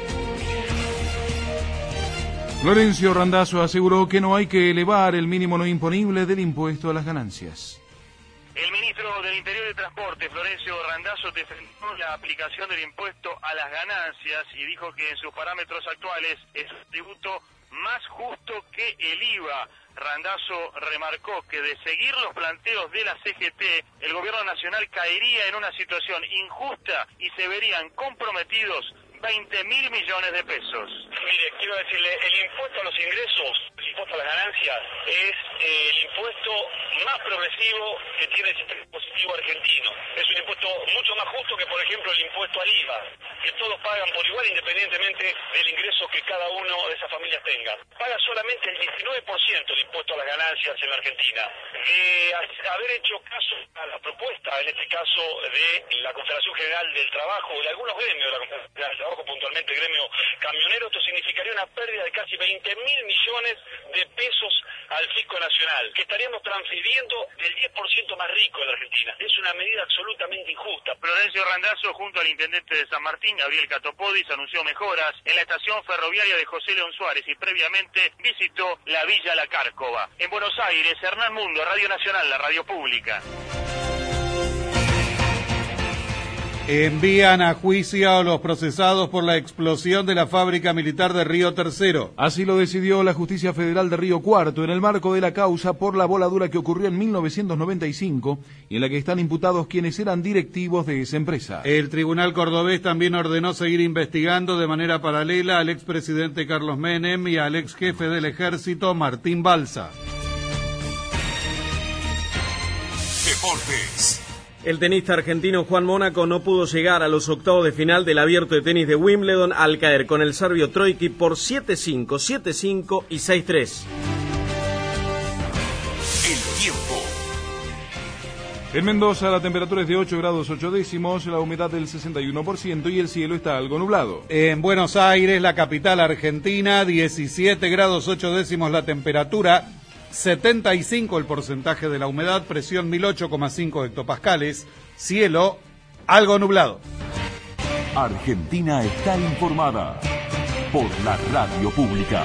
Florencio Randazzo aseguró que no hay que elevar el mínimo no imponible del impuesto a las ganancias. El ministro del Interior y Transporte, Florencio Randazzo, defendió la aplicación del impuesto a las ganancias y dijo que en sus parámetros actuales es un tributo más justo que el I V A. Randazzo remarcó que de seguir los planteos de la C G T, el gobierno nacional caería en una situación injusta y se verían comprometidos veinte mil millones de pesos. Mire, quiero decirle, el impuesto a los ingresos, el impuesto a las ganancias, es eh, el impuesto más progresivo que tiene el sistema impositivo argentino. Es un impuesto mucho más justo que, por ejemplo, el impuesto al I V A, que todos pagan por igual independientemente del ingreso que cada uno de esas familias tenga. Paga solamente el diecinueve por ciento del impuesto a las ganancias en la Argentina. Eh, haber hecho caso a la propuesta, en este caso de la Confederación General del Trabajo, de algunos gremios de la Confederación General del Trabajo, puntualmente el gremio camionero, esto significaría una pérdida de casi veinte mil millones de pesos al fisco nacional, que estaríamos transfiriendo del diez por ciento más rico de la Argentina. Es una medida absolutamente injusta. Florencio Randazzo, junto al intendente de San Martín, Gabriel Catopodis, anunció mejoras en la estación ferroviaria de José León Suárez y previamente visitó la Villa La Cárcova. En Buenos Aires, Hernán Mundo, Radio Nacional, la radio pública. Envían a juicio a los procesados por la explosión de la fábrica militar de Río Tercero. Así lo decidió la Justicia Federal de Río Cuarto en el marco de la causa por la voladura que ocurrió en mil novecientos noventa y cinco y en la que están imputados quienes eran directivos de esa empresa. El Tribunal Cordobés también ordenó seguir investigando de manera paralela al expresidente Carlos Menem y al ex jefe del ejército Martín Balsa. Deportes. El tenista argentino Juan Mónaco no pudo llegar a los octavos de final del Abierto de Tenis de Wimbledon al caer con el serbio Troicki por siete cinco, siete cinco y seis tres. El tiempo. En Mendoza la temperatura es de ocho grados ocho décimos, la humedad del sesenta y uno por ciento y el cielo está algo nublado. En Buenos Aires, la capital argentina, diecisiete grados ocho décimos la temperatura, setenta y cinco el porcentaje de la humedad, presión mil ocho coma cinco hectopascales, cielo algo nublado. Argentina está informada por la radio pública.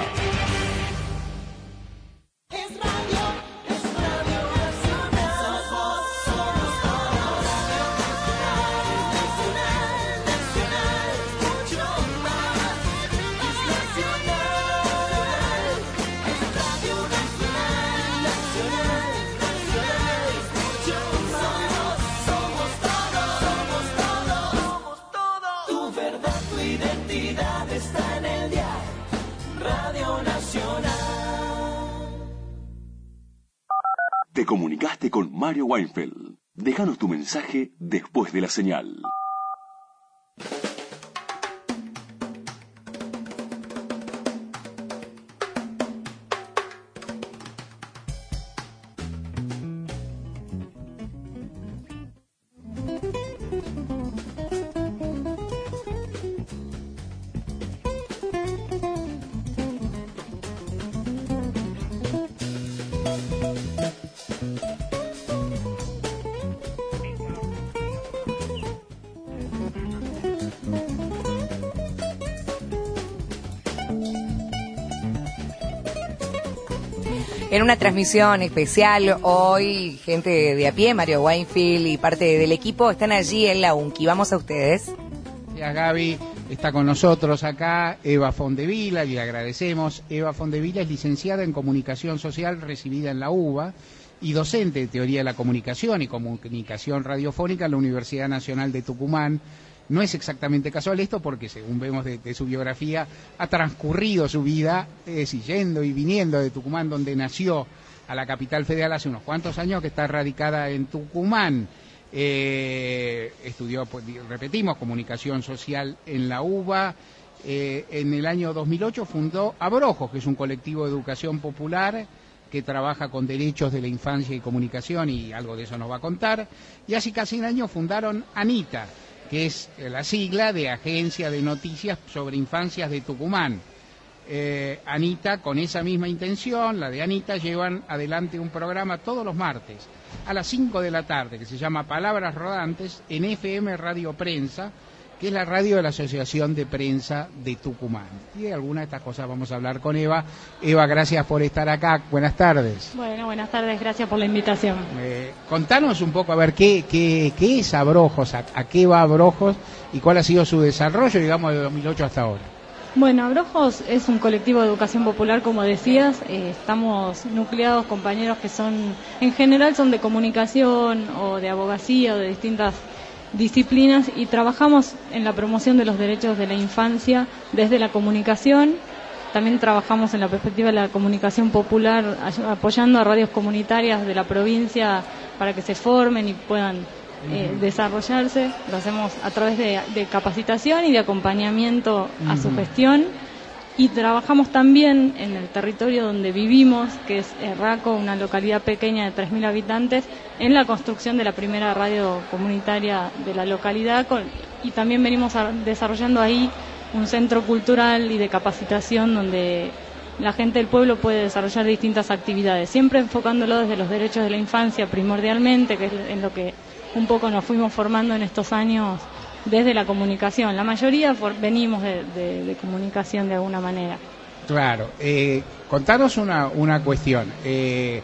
Te comunicaste con Mario Weinfeld. Déjanos tu mensaje después de la señal. En una transmisión especial, hoy, gente de a pie, Mario Weinfeld y parte del equipo, están allí en la UNCI. Vamos a ustedes. Ya Gaby está con nosotros acá, Eva Fondevila, y le agradecemos. Eva Fondevila es licenciada en Comunicación Social, recibida en la UBA, y docente de Teoría de la Comunicación y Comunicación Radiofónica en la Universidad Nacional de Tucumán. No es exactamente casual esto porque, según vemos de, de su biografía, ha transcurrido su vida eh, yendo y viniendo de Tucumán, donde nació, a la capital federal hace unos cuantos años, que está radicada en Tucumán. Eh, estudió, pues, repetimos, Comunicación Social en la UBA. Eh, en el año dos mil ocho fundó Abrojos, que es un colectivo de educación popular que trabaja con derechos de la infancia y comunicación, y algo de eso nos va a contar. Y hace casi un año fundaron ANITA, que es la sigla de Agencia de Noticias sobre Infancias de Tucumán. Eh, ANITA, con esa misma intención, la de ANITA, llevan adelante un programa todos los martes a las cinco de la tarde, que se llama Palabras Rodantes, en F M Radio Prensa, que es la radio de la Asociación de Prensa de Tucumán. Y de alguna de estas cosas vamos a hablar con Eva. Eva, gracias por estar acá. Buenas tardes. Bueno, buenas tardes, gracias por la invitación. Eh, contanos un poco, a ver, ¿qué, qué, qué es Abrojos? A, ¿A qué va Abrojos? ¿Y cuál ha sido su desarrollo, digamos, de dos mil ocho hasta ahora? Bueno, Abrojos es un colectivo de educación popular, como decías. Eh, estamos nucleados compañeros que son, en general, son de comunicación o de abogacía o de distintas disciplinas, y trabajamos en la promoción de los derechos de la infancia desde la comunicación. También trabajamos en la perspectiva de la comunicación popular, apoyando a radios comunitarias de la provincia para que se formen y puedan eh, uh-huh. desarrollarse. Lo hacemos a través de, de capacitación y de acompañamiento uh-huh. a su gestión. Y trabajamos también en el territorio donde vivimos, que es Herraco, una localidad pequeña de tres mil habitantes, en la construcción de la primera radio comunitaria de la localidad, con, y también venimos a, desarrollando ahí un centro cultural y de capacitación donde la gente del pueblo puede desarrollar distintas actividades, siempre enfocándolo desde los derechos de la infancia primordialmente, que es en lo que un poco nos fuimos formando en estos años desde la comunicación. La mayoría for, venimos de, de, de comunicación de alguna manera. Claro. Eh, contanos una, una cuestión. Eh,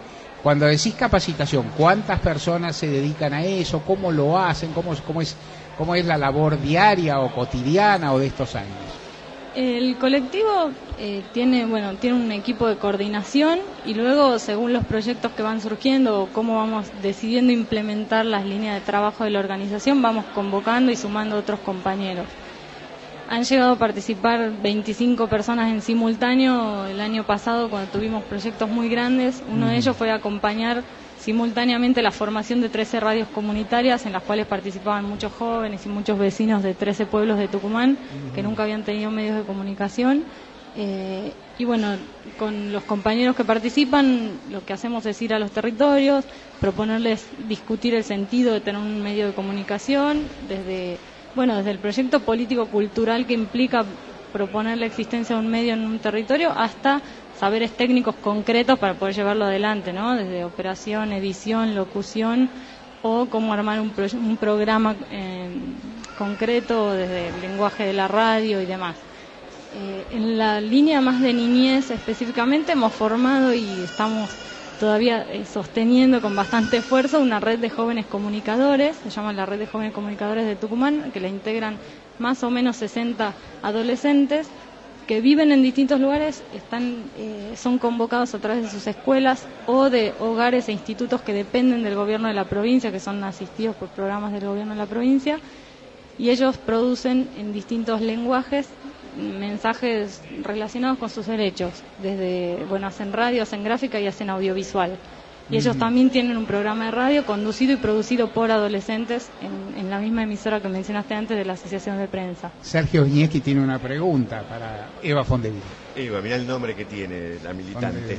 Cuando decís capacitación, ¿cuántas personas se dedican a eso? ¿Cómo lo hacen? ¿Cómo, cómo es, cómo es la labor diaria o cotidiana o de estos años? El colectivo eh, tiene, bueno, tiene un equipo de coordinación y luego, según los proyectos que van surgiendo o cómo vamos decidiendo implementar las líneas de trabajo de la organización, vamos convocando y sumando otros compañeros. Han llegado a participar veinticinco personas en simultáneo el año pasado cuando tuvimos proyectos muy grandes. Uno de ellos fue acompañar simultáneamente la formación de trece radios comunitarias en las cuales participaban muchos jóvenes y muchos vecinos de trece pueblos de Tucumán que nunca habían tenido medios de comunicación. Eh, y bueno, con los compañeros que participan, lo que hacemos es ir a los territorios, proponerles discutir el sentido de tener un medio de comunicación desde... Bueno, desde el proyecto político-cultural que implica proponer la existencia de un medio en un territorio hasta saberes técnicos concretos para poder llevarlo adelante, ¿no? Desde operación, edición, locución o cómo armar un, pro un programa eh, concreto desde el lenguaje de la radio y demás. Eh, en la línea más de niñez específicamente hemos formado y estamos todavía eh, sosteniendo con bastante esfuerzo una red de jóvenes comunicadores, se llama la Red de Jóvenes Comunicadores de Tucumán, que la integran más o menos sesenta adolescentes que viven en distintos lugares, están eh, son convocados a través de sus escuelas o de hogares e institutos que dependen del gobierno de la provincia, que son asistidos por programas del gobierno de la provincia, y ellos producen en distintos lenguajes mensajes relacionados con sus derechos, desde, bueno, hacen radio, hacen gráfica y hacen audiovisual. Y ellos también tienen un programa de radio conducido y producido por adolescentes en, en la misma emisora que mencionaste antes de la Asociación de Prensa. Sergio Viñeschi tiene una pregunta para Eva Fondeville. Eva, mirá el nombre que tiene la militante.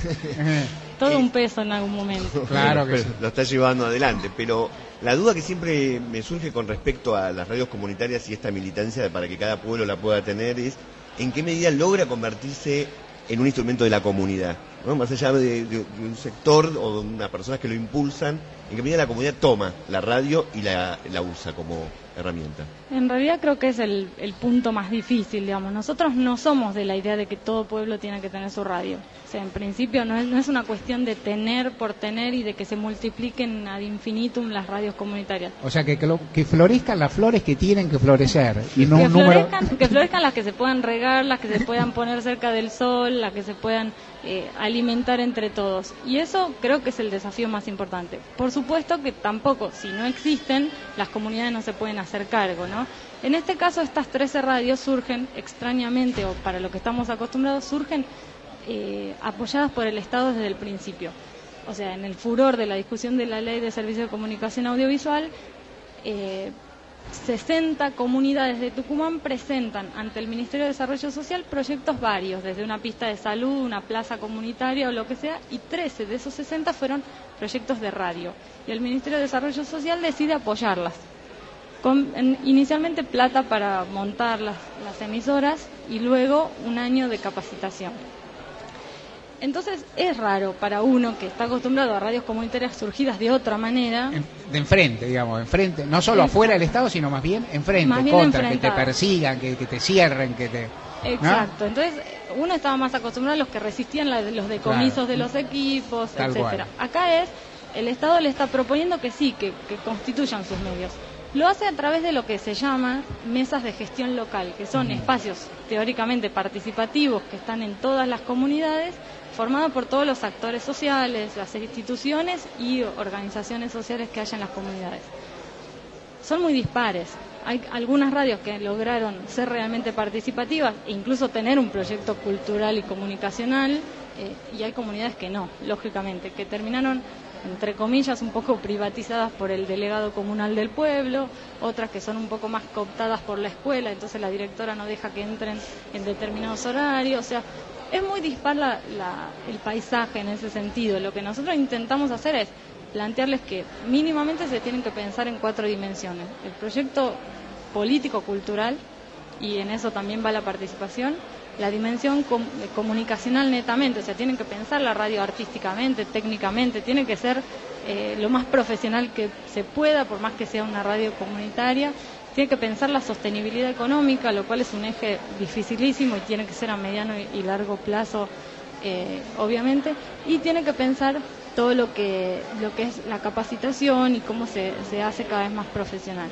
Todo un peso en algún momento. Claro que sí. Lo está llevando adelante, pero la duda que siempre me surge con respecto a las radios comunitarias y esta militancia para que cada pueblo la pueda tener es en qué medida logra convertirse en un instrumento de la comunidad, ¿no? Más allá de, de, de un sector o de unas personas que lo impulsan, en qué medida la comunidad toma la radio y la, la usa como herramienta. En realidad creo que es el, el punto más difícil, digamos. Nosotros no somos de la idea de que todo pueblo tiene que tener su radio. O sea, en principio no es, no es una cuestión de tener por tener y de que se multipliquen ad infinitum las radios comunitarias. O sea, que, que, lo, que florezcan las flores que tienen que florecer. Y no que, un número... florezcan, que florezcan las que se puedan regar, las que se puedan poner cerca del sol, las que se puedan eh, alimentar entre todos. Y eso creo que es el desafío más importante. Por supuesto que tampoco, si no existen, las comunidades no se pueden hacer cargo, ¿no? En este caso, estas trece radios surgen extrañamente, o para lo que estamos acostumbrados, surgen eh, apoyadas por el Estado desde el principio. O sea, en el furor de la discusión de la Ley de Servicios de Comunicación Audiovisual, eh, sesenta comunidades de Tucumán presentan ante el Ministerio de Desarrollo Social proyectos varios, desde una pista de salud, una plaza comunitaria o lo que sea, y trece de esos sesenta fueron proyectos de radio. Y el Ministerio de Desarrollo Social decide apoyarlas. Con, en, inicialmente plata para montar las, las emisoras y luego un año de capacitación. Entonces es raro para uno que está acostumbrado a radios comunitarias surgidas de otra manera. En, de enfrente, digamos, enfrente, no solo Exacto. afuera del Estado, sino más bien enfrente, más bien contra, que te persigan, que, que te cierren, que te... Exacto, ¿no? Entonces uno estaba más acostumbrado a los que resistían la, los decomisos claro. de los equipos, Tal etcétera. cual. Acá es, el Estado le está proponiendo que sí, que, que constituyan sus medios. Lo hace a través de lo que se llama mesas de gestión local, que son espacios teóricamente participativos que están en todas las comunidades, formados por todos los actores sociales, las instituciones y organizaciones sociales que hay en las comunidades. Son muy dispares. Hay algunas radios que lograron ser realmente participativas e incluso tener un proyecto cultural y comunicacional, eh, y hay comunidades que no, lógicamente, que terminaron entre comillas, un poco privatizadas por el delegado comunal del pueblo, otras que son un poco más cooptadas por la escuela, entonces la directora no deja que entren en determinados horarios, o sea, es muy dispar la, la, el paisaje en ese sentido. Lo que nosotros intentamos hacer es plantearles que mínimamente se tienen que pensar en cuatro dimensiones: el proyecto político-cultural, y en eso también va la participación, la dimensión com comunicacional netamente, o sea, tienen que pensar la radio artísticamente, técnicamente, tiene que ser eh, lo más profesional que se pueda, por más que sea una radio comunitaria, tiene que pensar la sostenibilidad económica, lo cual es un eje dificilísimo y tiene que ser a mediano y largo plazo, eh, obviamente, y tiene que pensar todo lo que lo que es la capacitación y cómo se, se hace cada vez más profesional.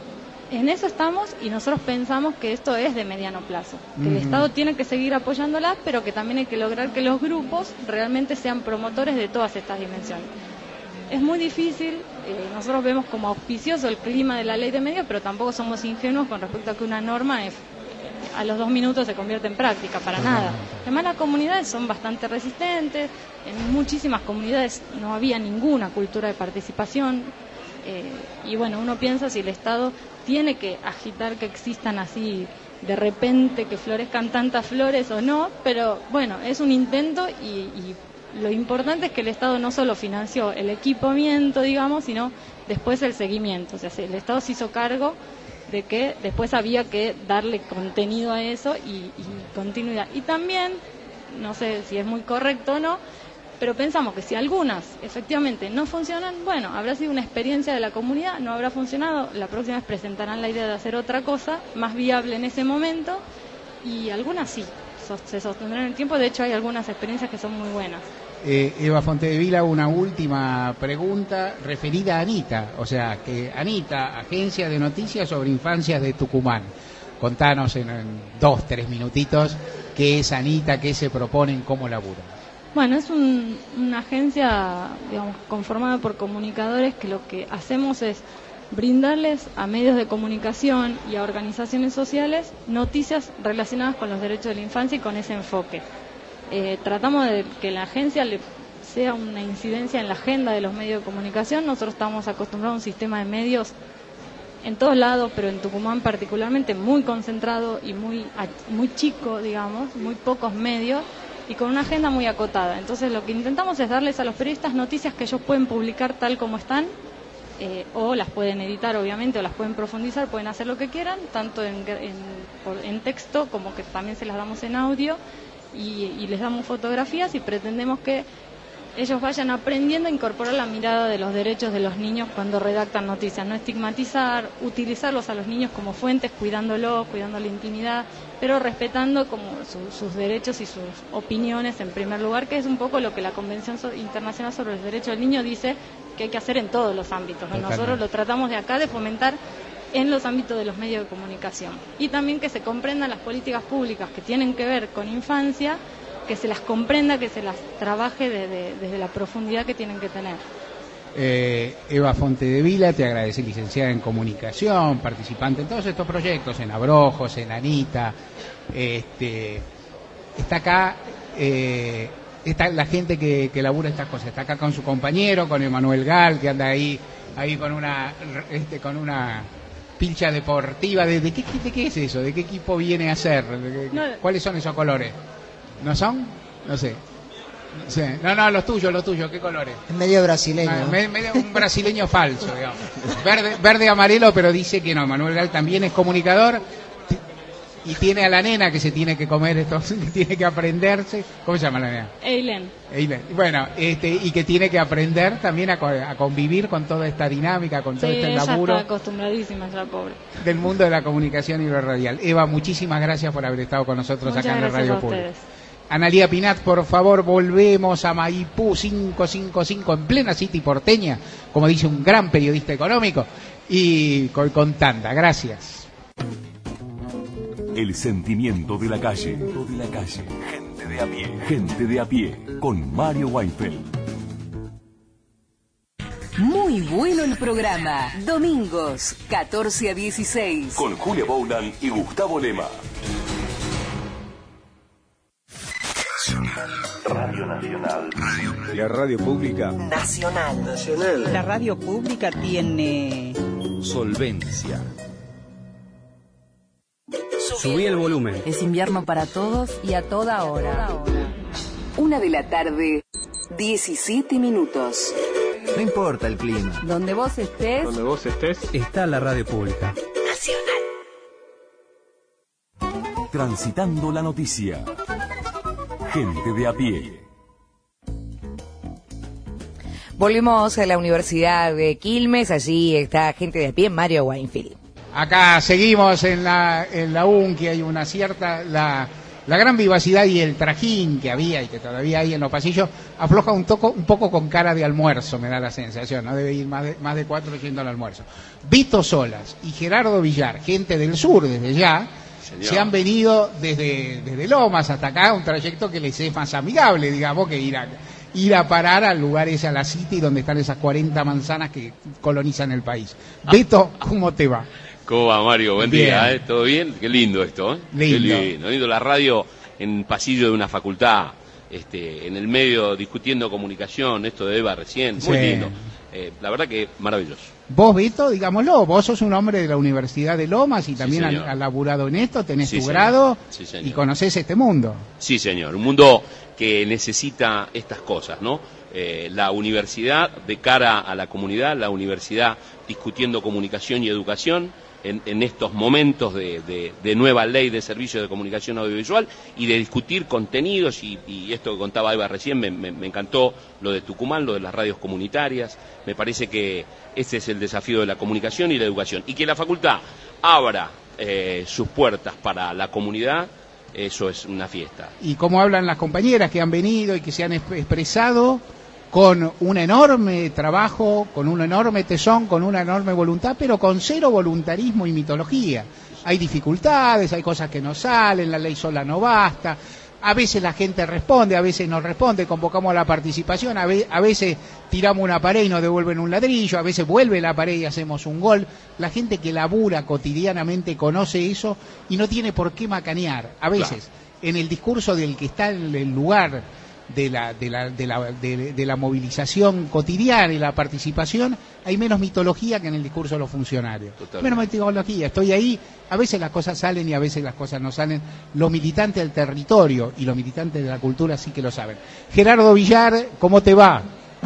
En eso estamos y nosotros pensamos que esto es de mediano plazo, que uh-huh. el Estado tiene que seguir apoyándola, pero que también hay que lograr que los grupos realmente sean promotores de todas estas dimensiones. Es muy difícil, eh, nosotros vemos como auspicioso el clima de la ley de medios, pero tampoco somos ingenuos con respecto a que una norma es, a los dos minutos se convierte en práctica, para uh-huh. nada. Además, las comunidades son bastante resistentes, en muchísimas comunidades no había ninguna cultura de participación, eh, y bueno, uno piensa si el Estado tiene que agitar que existan así de repente, que florezcan tantas flores o no, pero bueno, es un intento y, y lo importante es que el Estado no solo financió el equipamiento, digamos, sino después el seguimiento. O sea, el Estado se hizo cargo de que después había que darle contenido a eso y, y continuidad. Y también, no sé si es muy correcto o no, pero pensamos que si algunas efectivamente no funcionan, bueno, habrá sido una experiencia de la comunidad, no habrá funcionado, la próxima vez presentarán la idea de hacer otra cosa más viable en ese momento y algunas sí, so, se sostendrán en el tiempo, de hecho hay algunas experiencias que son muy buenas. Eh, Eva Fontedevila, una última pregunta referida a Anita, o sea, que Anita, Agencia de Noticias sobre Infancias de Tucumán. Contanos en, en dos, tres minutitos qué es Anita, qué se proponen, cómo laburan. Bueno, es un, una agencia, digamos, conformada por comunicadores que lo que hacemos es brindarles a medios de comunicación y a organizaciones sociales noticias relacionadas con los derechos de la infancia y con ese enfoque. Eh, tratamos de que la agencia le sea una incidencia en la agenda de los medios de comunicación. Nosotros estamos acostumbrados a un sistema de medios en todos lados, pero en Tucumán particularmente muy concentrado y muy, muy chico, digamos, muy pocos medios, y con una agenda muy acotada. Entonces lo que intentamos es darles a los periodistas noticias que ellos pueden publicar tal como están, eh, o las pueden editar obviamente, o las pueden profundizar, pueden hacer lo que quieran, tanto en, en, por, en texto como que también se las damos en audio, y, y les damos fotografías y pretendemos que ellos vayan aprendiendo a incorporar la mirada de los derechos de los niños cuando redactan noticias, no estigmatizar, utilizarlos a los niños como fuentes, cuidándolos, cuidando la intimidad, pero respetando como su, sus derechos y sus opiniones en primer lugar, que es un poco lo que la Convención Internacional sobre los Derechos del Niño dice que hay que hacer en todos los ámbitos, ¿no? Nosotros lo tratamos de acá de fomentar en los ámbitos de los medios de comunicación. Y también que se comprendan las políticas públicas que tienen que ver con infancia, que se las comprenda, que se las trabaje de, de, desde la profundidad que tienen que tener. Eh, Eva Fontedevila, te agradece, licenciada en comunicación, participante en todos estos proyectos, en Abrojos, en Anita. Este, está acá, eh, está la gente que, que labura estas cosas, está acá con su compañero, con Emanuel Gal, que anda ahí, ahí con una, este, con una pilcha deportiva. ¿De, de, qué, de qué es eso? ¿De qué equipo viene a ser? ¿De, no, ¿Cuáles son esos colores? ¿No son? No sé. No, sé. no, no, los tuyos, los tuyos, ¿qué colores? Es medio brasileño. Ah, me, medio un brasileño falso, digamos. Verde, verde, amarelo, pero dice que no. Manuel Gal también es comunicador y tiene a la nena que se tiene que comer esto, que tiene que aprenderse. ¿Cómo se llama la nena? Eilen. Eilen. Bueno, este, y que tiene que aprender también a, a convivir con toda esta dinámica, con todo sí, este ella laburo. Está acostumbradísima, es la pobre. Del mundo de la comunicación y lo radial. Eva, muchísimas gracias por haber estado con nosotros Muchas acá en la Radio Pública. Analía Pinat, por favor, volvemos a Maipú cinco cinco cinco en plena City porteña, como dice un gran periodista económico, y con, con tanda. Gracias. El sentimiento de la calle. De la calle. Gente de a pie. Gente de a pie. Con Mario Weinfeld. Muy bueno el programa. Domingos, catorce a dieciséis. Con Julia Boulan y Gustavo Lema. Radio Nacional. Radio. La radio pública. Nacional. Nacional. La radio pública tiene solvencia. Subí el volumen. Es invierno para todos y a toda hora. Una de la tarde, diecisiete minutos. No importa el clima. Donde vos estés. Donde vos estés. Está la radio pública. Nacional. Transitando la noticia. Gente de a pie. Volvemos a la Universidad de Quilmes, allí está Gente de a pie, Mario Weinfeld. Acá seguimos en la en la U N C, que hay una cierta la la gran vivacidad y el trajín que había y que todavía hay en los pasillos afloja un, toco, un poco con cara de almuerzo, me da la sensación, no debe ir más de, más de cuatro yendo al almuerzo. Vito Solas y Gerardo Villar, gente del sur desde ya, Señor. Se han venido desde, desde Lomas hasta acá, un trayecto que les es más amigable, digamos, que ir a, ir a parar al lugar ese, a la City, donde están esas cuarenta manzanas que colonizan el país. Ah. Vito, ¿cómo te va? ¿Cómo va, Mario? Buen bien. día, ¿eh? ¿Todo bien? Qué lindo esto, ¿eh? Lindo. Qué lindo. Lindo la radio en pasillo de una facultad, este, en el medio discutiendo comunicación, esto de Eva recién, muy sí. lindo. Eh, la verdad que maravilloso. Vos, Vito, digámoslo, vos sos un hombre de la Universidad de Lomas y también sí, has, has laburado en esto, tenés sí, tu señor. grado sí, y conocés este mundo. Sí, señor, un mundo que necesita estas cosas, ¿no? Eh, la universidad de cara a la comunidad, la universidad discutiendo comunicación y educación en, en estos momentos de, de, de nueva ley de servicios de comunicación audiovisual y de discutir contenidos y, y esto que contaba Eva recién, me, me, me encantó lo de Tucumán, lo de las radios comunitarias, me parece que ese es el desafío de la comunicación y la educación y que la facultad abra eh, sus puertas para la comunidad. Eso es una fiesta. Y como hablan las compañeras que han venido y que se han expresado con un enorme trabajo, con un enorme tesón, con una enorme voluntad, pero con cero voluntarismo y mitología. Hay dificultades, hay cosas que no salen, la ley sola no basta, a veces la gente responde, a veces no responde, convocamos a la participación, a, ve a veces tiramos una pared y nos devuelven un ladrillo, a veces vuelve la pared y hacemos un gol. La gente que labura cotidianamente conoce eso y no tiene por qué macanear. A veces, claro. en el discurso del que está en el lugar de la, de la, de la, de, de la movilización cotidiana y la participación, hay menos mitología que en el discurso de los funcionarios. Totalmente. Menos mitología, estoy ahí, a veces las cosas salen y a veces las cosas no salen. Los militantes del territorio y los militantes de la cultura sí que lo saben. Gerardo Villar, ¿cómo te va?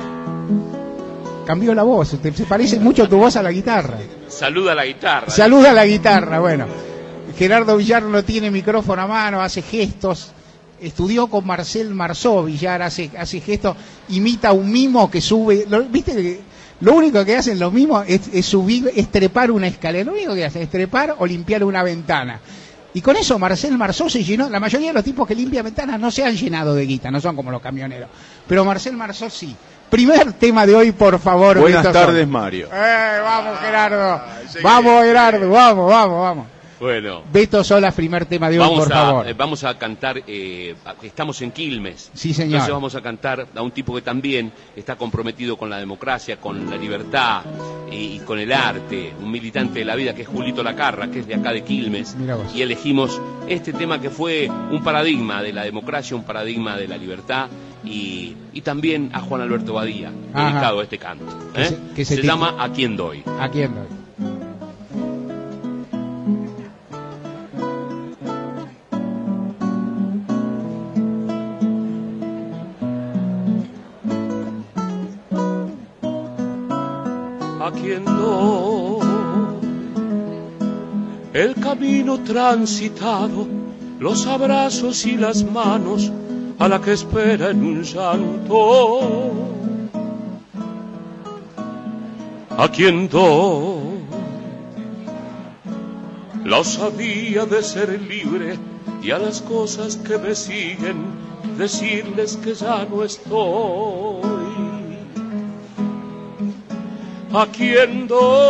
Cambió la voz, te, se parece mucho tu voz a la guitarra. Saluda a la guitarra. Saluda a la guitarra, bueno. Gerardo Villar no tiene micrófono a mano, hace gestos. Estudió con Marcel Marceau, Villar hace, hace gestos, imita un mimo que sube, lo, ¿viste? Lo único que hacen los mimos es, es subir, es trepar una escalera, lo único que hacen es trepar o limpiar una ventana. Y con eso Marcel Marceau se llenó, la mayoría de los tipos que limpian ventanas no se han llenado de guita, no son como los camioneros, pero Marcel Marceau sí. Primer tema de hoy, por favor. Buenas tardes, Mario. Eh, vamos, Gerardo. Vamos, Gerardo, vamos, vamos, vamos. Bueno. Vito Solas, primer tema de hoy, vamos por a, favor. Eh, vamos a cantar, eh, estamos en Quilmes. Sí, señor. Entonces vamos a cantar a un tipo que también está comprometido con la democracia, con la libertad y, y con el arte, un militante de la vida que es Julito Lacarra, que es de acá de Quilmes. Mirá vos. Y elegimos este tema que fue un paradigma de la democracia, un paradigma de la libertad y, y también a Juan Alberto Badía, Ajá. dedicado a este canto. ¿eh? Que se, que se, se te... llama ¿A quién doy? ¿A quién doy? ¿A quién doy el camino transitado, los abrazos y las manos a la que espera en un llanto? ¿A quién doy la osadía de ser libre y a las cosas que me siguen decirles que ya no estoy? ¿A quién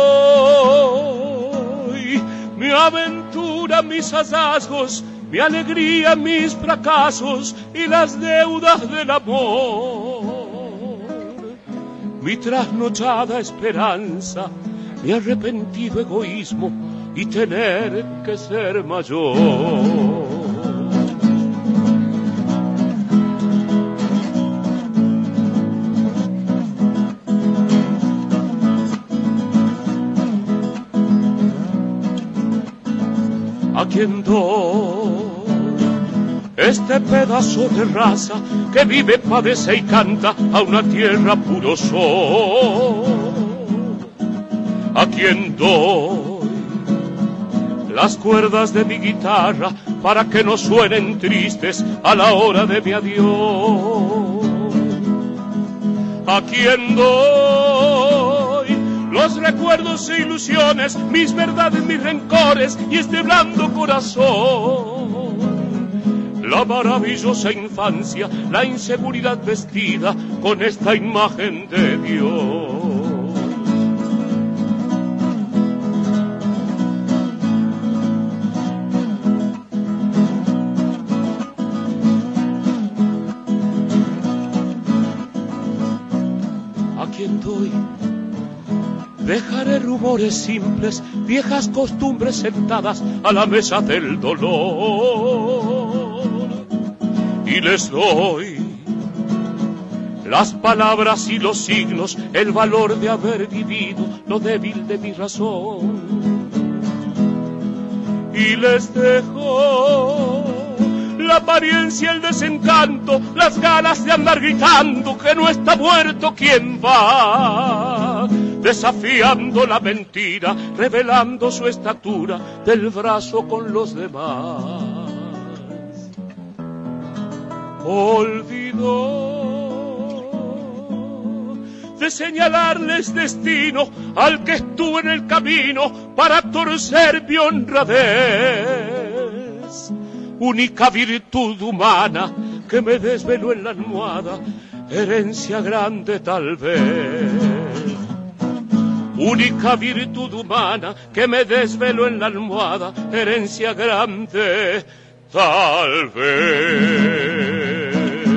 doy mi aventura, mis hallazgos, mi alegría, mis fracasos y las deudas del amor? Mi trasnochada esperanza, mi arrepentido egoísmo y tener que ser mayor. ¿A quién doy este pedazo de raza que vive, padece y canta a una tierra puro sol? ¿A quién doy las cuerdas de mi guitarra para que no suenen tristes a la hora de mi adiós? ¿A quién doy los recuerdos e ilusiones, mis verdades, mis rencores y este blando corazón? la maravillosa infancia, la inseguridad vestida con esta imagen de Dios. ¿A quién doy? Dejaré rumores simples, viejas costumbres sentadas a la mesa del dolor. Y les doy las palabras y los signos, el valor de haber vivido lo débil de mi razón. Y les dejo la apariencia, el desencanto, las ganas de andar gritando que no está muerto quien va, desafiando la mentira, revelando su estatura del brazo con los demás. Olvidó de señalarles destino al que estuvo en el camino para torcer mi honradez, única virtud humana que me desveló en la almohada, herencia grande tal vez. Única virtud humana que me desveló en la almohada, herencia grande tal vez.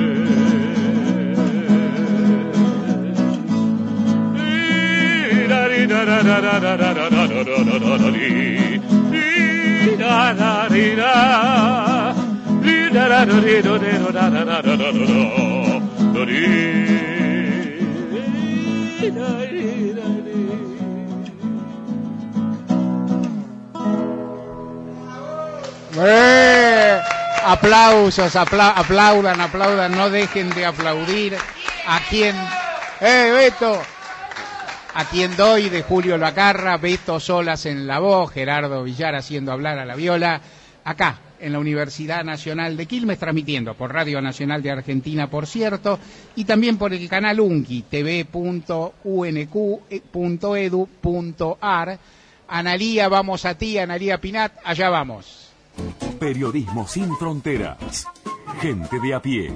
¡Eh! Aplausos, apla aplaudan, aplaudan, no dejen de aplaudir a quien... ¡Eh, Beto! A quien doy, de Julio Lacarra, Beto Solas en la voz, Gerardo Villar haciendo hablar a la viola, acá en la Universidad Nacional de Quilmes, transmitiendo por Radio Nacional de Argentina, por cierto, y también por el canal UNCI, t v punto u n q punto e d u punto a r. Analía, vamos a ti, Analía Pinat, allá vamos. Periodismo sin fronteras. Gente de a pie.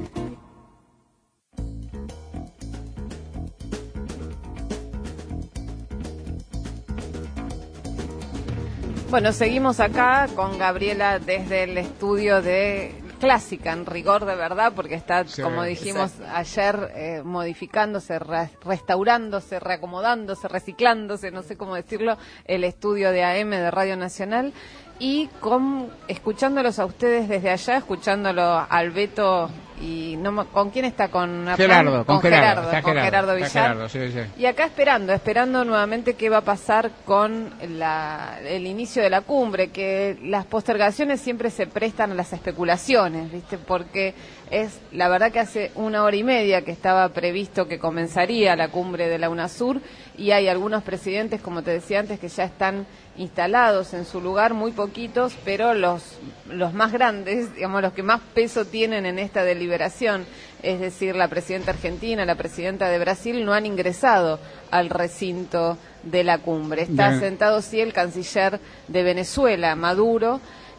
Bueno, seguimos acá con Gabriela desde el estudio de Clásica, en rigor de verdad, porque está, sí, como dijimos sí. ayer, eh, modificándose, re restaurándose, reacomodándose, reciclándose, no sé cómo decirlo, el estudio de A M de Radio Nacional. Y con, escuchándolos a ustedes desde allá, escuchándolo al Beto y no, ¿con quién está? Con Gerardo, con, con Gerardo, Gerardo, con Gerardo, Gerardo Villar. Gerardo, sí, sí. Y acá esperando, esperando nuevamente qué va a pasar con la, el inicio de la cumbre, que las postergaciones siempre se prestan a las especulaciones, ¿viste? Porque es la verdad que hace una hora y media que estaba previsto que comenzaría la cumbre de la UNASUR y hay algunos presidentes, como te decía antes, que ya están instalados en su lugar, muy poquitos, pero los los más grandes, digamos, los que más peso tienen en esta deliberación, es decir, la presidenta argentina, la presidenta de Brasil, no han ingresado al recinto de la cumbre. Está Bien. sentado sí el canciller de Venezuela, Maduro,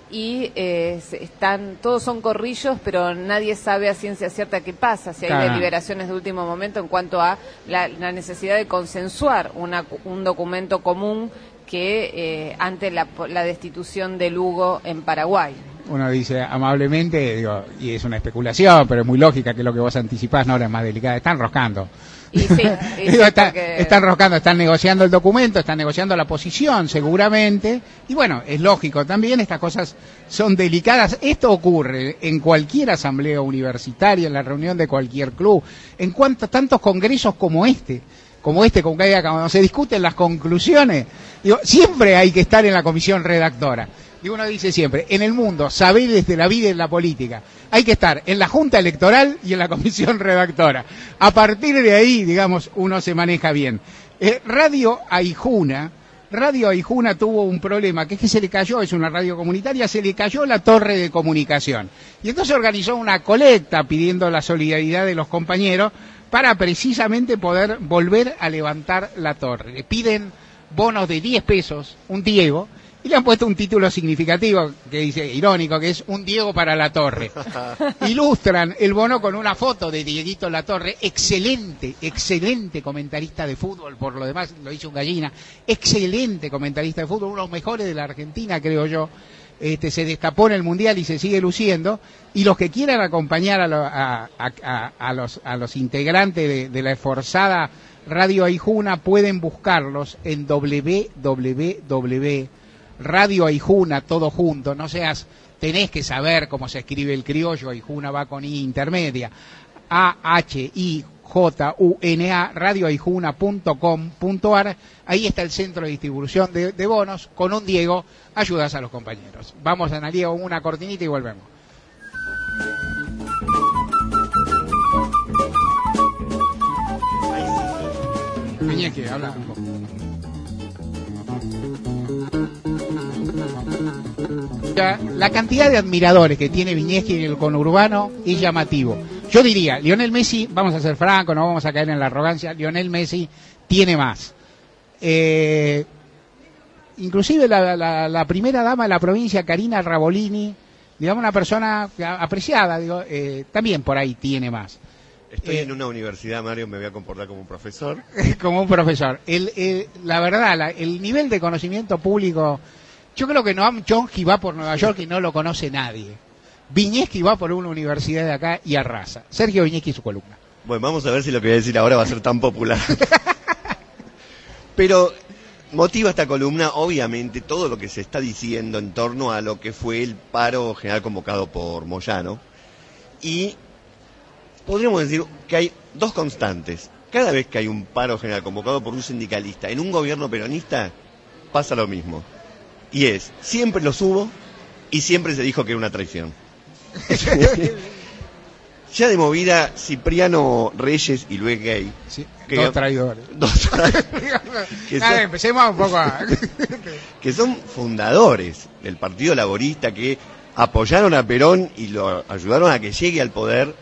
y eh, están todos son corrillos, pero nadie sabe a ciencia cierta qué pasa, si hay claro. deliberaciones de último momento en cuanto a la, la necesidad de consensuar una, un documento común que eh, ante la, la destitución de Lugo en Paraguay. Uno dice amablemente, digo, y es una especulación, pero es muy lógica que lo que vos anticipás, no, es más delicada, están roscando. Y sí, y digo, sí, está, porque... están roscando, están negociando el documento, están negociando la posición, seguramente, y bueno, es lógico también, estas cosas son delicadas. Esto ocurre en cualquier asamblea universitaria, en la reunión de cualquier club, en cuanto tantos congresos como este. como este, como que cuando se discuten las conclusiones, digo, siempre hay que estar en la comisión redactora. Y uno dice siempre, en el mundo, saberes de la vida y de la política, hay que estar en la Junta Electoral y en la comisión redactora. A partir de ahí, digamos, uno se maneja bien. Eh, Radio Aijuna, Radio Aijuna tuvo un problema, que es que se le cayó, es una radio comunitaria, se le cayó la torre de comunicación. Y entonces organizó una colecta pidiendo la solidaridad de los compañeros, para precisamente poder volver a levantar la torre. Le piden bonos de diez pesos, un Diego, y le han puesto un título significativo que dice, irónico, que es Un Diego para la Torre. Ilustran el bono con una foto de Dieguito Latorre, excelente, excelente comentarista de fútbol, por lo demás lo hizo un gallina, excelente comentarista de fútbol, uno de los mejores de la Argentina, creo yo. Este, se destapó en el Mundial y se sigue luciendo, y los que quieran acompañar a, lo, a, a, a, a, los, a los integrantes de, de la esforzada Radio Aijuna pueden buscarlos en doble u doble u doble u punto Radio Aijuna, todo junto, no seas, tenés que saber cómo se escribe el criollo, Aijuna va con I intermedia, A H I J U N A, radio aijuna punto com punto a r, ahí está el centro de distribución de, de bonos, con un Diego ayudas a los compañeros. Vamos a analizar una cortinita y volvemos. Viñesqui, habla un poco. La cantidad de admiradores que tiene Viñesqui en el conurbano es llamativo. Yo diría, Lionel Messi, vamos a ser francos, no vamos a caer en la arrogancia, Lionel Messi tiene más. Eh, inclusive la, la, la primera dama de la provincia, Karina Rabolini, digamos una persona apreciada, digo, eh, también por ahí tiene más. Estoy eh, en una universidad, Mario, me voy a comportar como un profesor. Como un profesor. El, el, la verdad, la, el nivel de conocimiento público, yo creo que Noam Chomsky va por Nueva York y no lo conoce nadie. Viñesqui va por una universidad de acá y arrasa. Sergio Viñesqui, su columna. Bueno, vamos a ver si lo que voy a decir ahora va a ser tan popular. Pero motiva esta columna, obviamente, todo lo que se está diciendo en torno a lo que fue el paro general convocado por Moyano. Y podríamos decir que hay dos constantes. Cada vez que hay un paro general convocado por un sindicalista en un gobierno peronista, pasa lo mismo. Y es, siempre los hubo y siempre se dijo que era una traición. Ya de movida, Cipriano Reyes y Luis Gay. Sí, que, dos traidores. Dos traidores. que son, empecemos un poco a... que son fundadores del Partido Laborista, que apoyaron a Perón y lo ayudaron a que llegue al poder.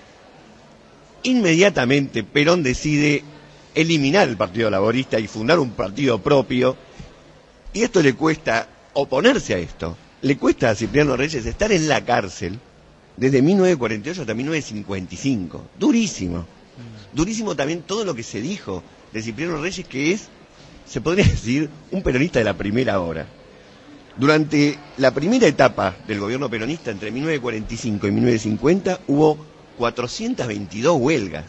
Inmediatamente Perón decide eliminar el Partido Laborista y fundar un partido propio. Y esto le cuesta oponerse a esto. Le cuesta a Cipriano Reyes estar en la cárcel desde mil novecientos cuarenta y ocho hasta mil novecientos cincuenta y cinco. Durísimo. Durísimo también todo lo que se dijo de Cipriano Reyes, que es, se podría decir, un peronista de la primera hora. Durante la primera etapa del gobierno peronista, entre mil novecientos cuarenta y cinco y mil novecientos cincuenta, hubo cuatrocientas veintidós huelgas.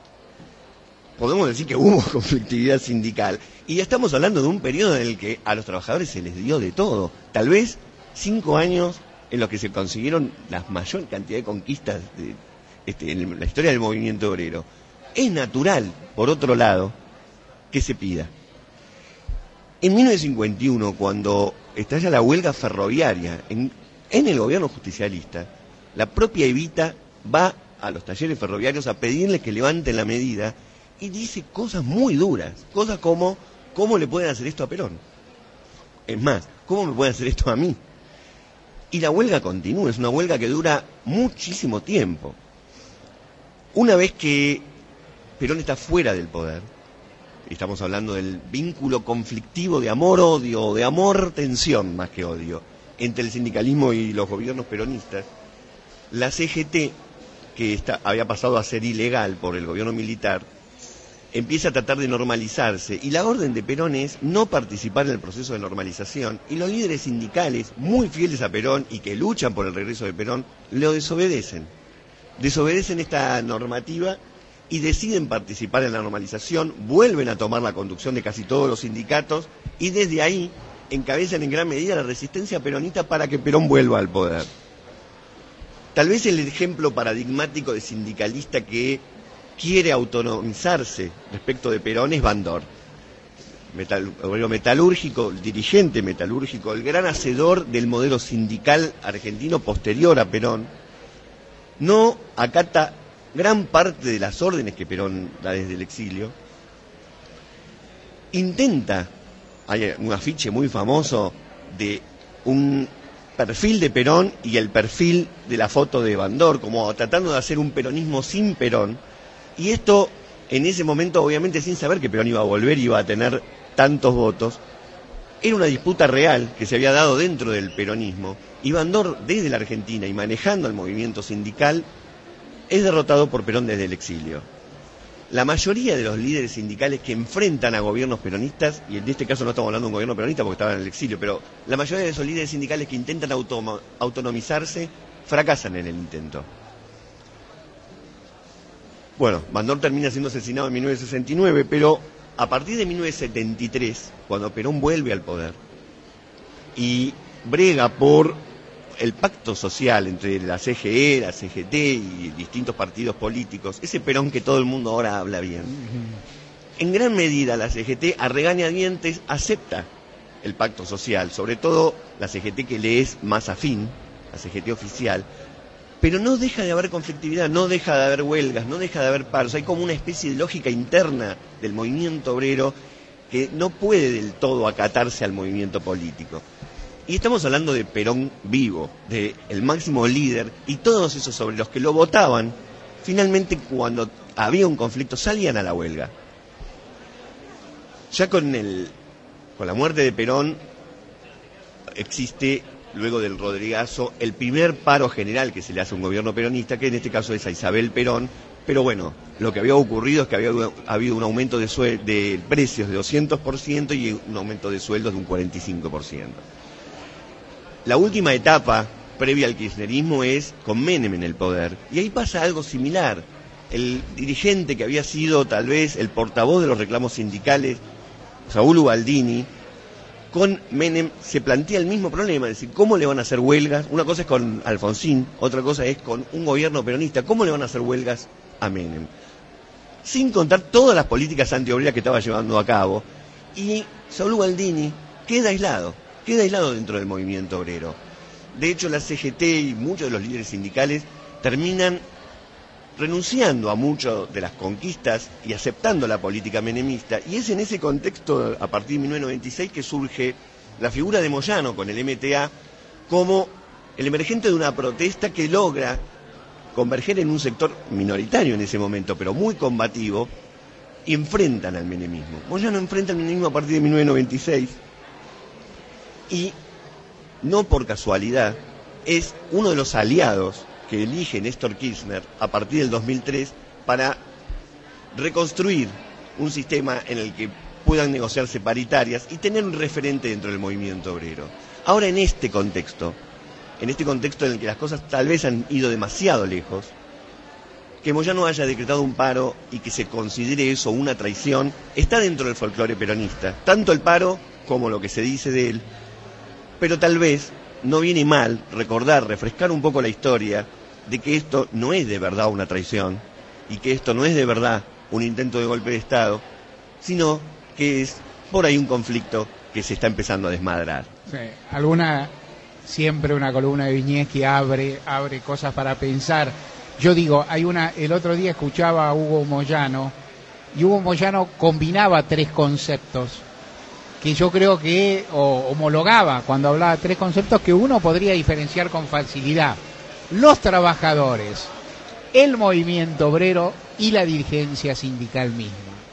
Podemos decir que hubo conflictividad sindical. Y ya estamos hablando de un periodo en el que a los trabajadores se les dio de todo. Tal vez cinco años en los que se consiguieron la mayor cantidad de conquistas de, este, en la historia del movimiento obrero. Es natural, por otro lado, que se pida. En mil novecientos cincuenta y uno, cuando estalla la huelga ferroviaria en, en el gobierno justicialista, la propia Evita va a los talleres ferroviarios a pedirles que levanten la medida y dice cosas muy duras, cosas como, ¿cómo le pueden hacer esto a Perón? Es más, ¿cómo me pueden hacer esto a mí? Y la huelga continúa, es una huelga que dura muchísimo tiempo. Una vez que Perón está fuera del poder, estamos hablando del vínculo conflictivo de amor-odio, de amor-tensión más que odio, entre el sindicalismo y los gobiernos peronistas, la C G T, que está, había pasado a ser ilegal por el gobierno militar, empieza a tratar de normalizarse, y la orden de Perón es no participar en el proceso de normalización, y los líderes sindicales, muy fieles a Perón y que luchan por el regreso de Perón, lo desobedecen. Desobedecen esta normativa y deciden participar en la normalización, vuelven a tomar la conducción de casi todos los sindicatos, y desde ahí encabezan en gran medida la resistencia peronista para que Perón vuelva al poder. Tal vez el ejemplo paradigmático de sindicalista que quiere autonomizarse respecto de Perón es Bandor, Metal, obrero metalúrgico, el dirigente metalúrgico, el gran hacedor del modelo sindical argentino posterior a Perón. No acata gran parte de las órdenes que Perón da desde el exilio. Intenta, hay un afiche muy famoso de un perfil de Perón y el perfil de la foto de Bandor, como tratando de hacer un peronismo sin Perón. Y esto, en ese momento, obviamente sin saber que Perón iba a volver y iba a tener tantos votos, era una disputa real que se había dado dentro del peronismo, y Bandor, desde la Argentina y manejando el movimiento sindical, es derrotado por Perón desde el exilio. La mayoría de los líderes sindicales que enfrentan a gobiernos peronistas, y en este caso no estamos hablando de un gobierno peronista porque estaban en el exilio, pero la mayoría de esos líderes sindicales que intentan automo- autonomizarse fracasan en el intento. Bueno, Bandor termina siendo asesinado en mil novecientos sesenta y nueve, pero a partir de mil novecientos setenta y tres, cuando Perón vuelve al poder y brega por el pacto social entre la C G E, la C G T y distintos partidos políticos, ese Perón que todo el mundo ahora habla bien, en gran medida la C G T a regañadientes acepta el pacto social, sobre todo la C G T que le es más afín, la C G T oficial, pero no deja de haber conflictividad, no deja de haber huelgas, no deja de haber paros. Hay como una especie de lógica interna del movimiento obrero que no puede del todo acatarse al movimiento político. Y estamos hablando de Perón vivo, de el máximo líder, y todos esos sobre los que lo votaban, finalmente cuando había un conflicto salían a la huelga. Ya con, el, con la muerte de Perón existe, luego del Rodrigazo, el primer paro general que se le hace a un gobierno peronista, que en este caso es a Isabel Perón, pero bueno, lo que había ocurrido es que había habido un aumento de, suel- de precios de doscientos por ciento y un aumento de sueldos de un cuarenta y cinco por ciento. La última etapa previa al kirchnerismo es con Menem en el poder, y ahí pasa algo similar. El dirigente que había sido tal vez el portavoz de los reclamos sindicales, Saúl Ubaldini, con Menem se plantea el mismo problema, es decir, ¿cómo le van a hacer huelgas? Una cosa es con Alfonsín, otra cosa es con un gobierno peronista, ¿cómo le van a hacer huelgas a Menem? Sin contar todas las políticas antiobreras que estaba llevando a cabo, y Saúl Ubaldini queda aislado, queda aislado dentro del movimiento obrero. De hecho, la C G T y muchos de los líderes sindicales terminan renunciando a muchas de las conquistas y aceptando la política menemista, y es en ese contexto, a partir de mil novecientos noventa y seis, que surge la figura de Moyano con el M T A como el emergente de una protesta que logra converger en un sector minoritario en ese momento, pero muy combativo, y enfrentan al menemismo. Moyano enfrenta al menemismo a partir de mil novecientos noventa y seis, y no por casualidad es uno de los aliados que elige Néstor Kirchner a partir del dos mil tres para reconstruir un sistema en el que puedan negociarse paritarias y tener un referente dentro del movimiento obrero. Ahora, en este contexto, en este contexto en el que las cosas tal vez han ido demasiado lejos, que Moyano haya decretado un paro y que se considere eso una traición, está dentro del folclore peronista, tanto el paro como lo que se dice de él, pero tal vez no viene mal recordar, refrescar un poco la historia de que esto no es de verdad una traición y que esto no es de verdad un intento de golpe de Estado, sino que es por ahí un conflicto que se está empezando a desmadrar. Sí, alguna, siempre una columna de Viñeski abre, abre cosas para pensar. Yo digo, hay una, el otro día escuchaba a Hugo Moyano, y Hugo Moyano combinaba tres conceptos que yo creo que o, homologaba cuando hablaba de tres conceptos que uno podría diferenciar con facilidad: los trabajadores, el movimiento obrero y la dirigencia sindical misma.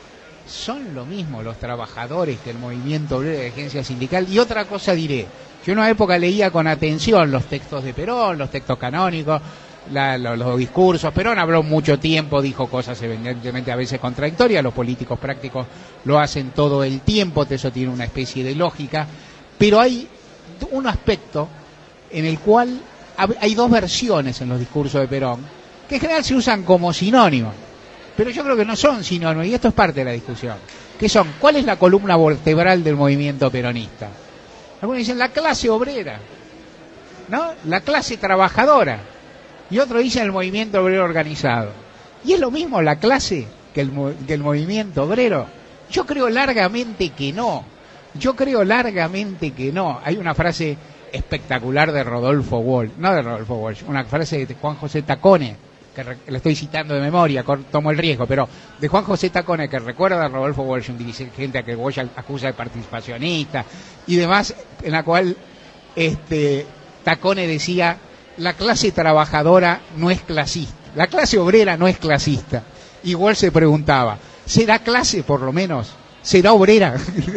Son lo mismo los trabajadores que el movimiento obrero y la dirigencia sindical. Y otra cosa diré, yo en una época leía con atención los textos de Perón, los textos canónicos, la, los, los discursos. Perón habló mucho tiempo, dijo cosas evidentemente a veces contradictorias, los políticos prácticos lo hacen todo el tiempo, eso tiene una especie de lógica, pero hay un aspecto en el cual hay dos versiones en los discursos de Perón, que en general se usan como sinónimos, pero yo creo que no son sinónimos, y esto es parte de la discusión, que son, ¿cuál es la columna vertebral del movimiento peronista? Algunos dicen la clase obrera, ¿no? La clase trabajadora, y otros dicen el movimiento obrero organizado. ¿Y es lo mismo la clase que el, que el movimiento obrero? Yo creo largamente que no. Yo creo largamente que no. Hay una frase espectacular de Rodolfo Walsh, no de Rodolfo Walsh, una frase de Juan José Tacone, que re, le estoy citando de memoria, tomo el riesgo, pero de Juan José Tacone, que recuerda a Rodolfo Walsh, un dirigente a que Walsh acusa de participacionista y demás, en la cual este Tacone decía: la clase trabajadora no es clasista, la clase obrera no es clasista. Igual se preguntaba, ¿será clase por lo menos? ¿Será obrera?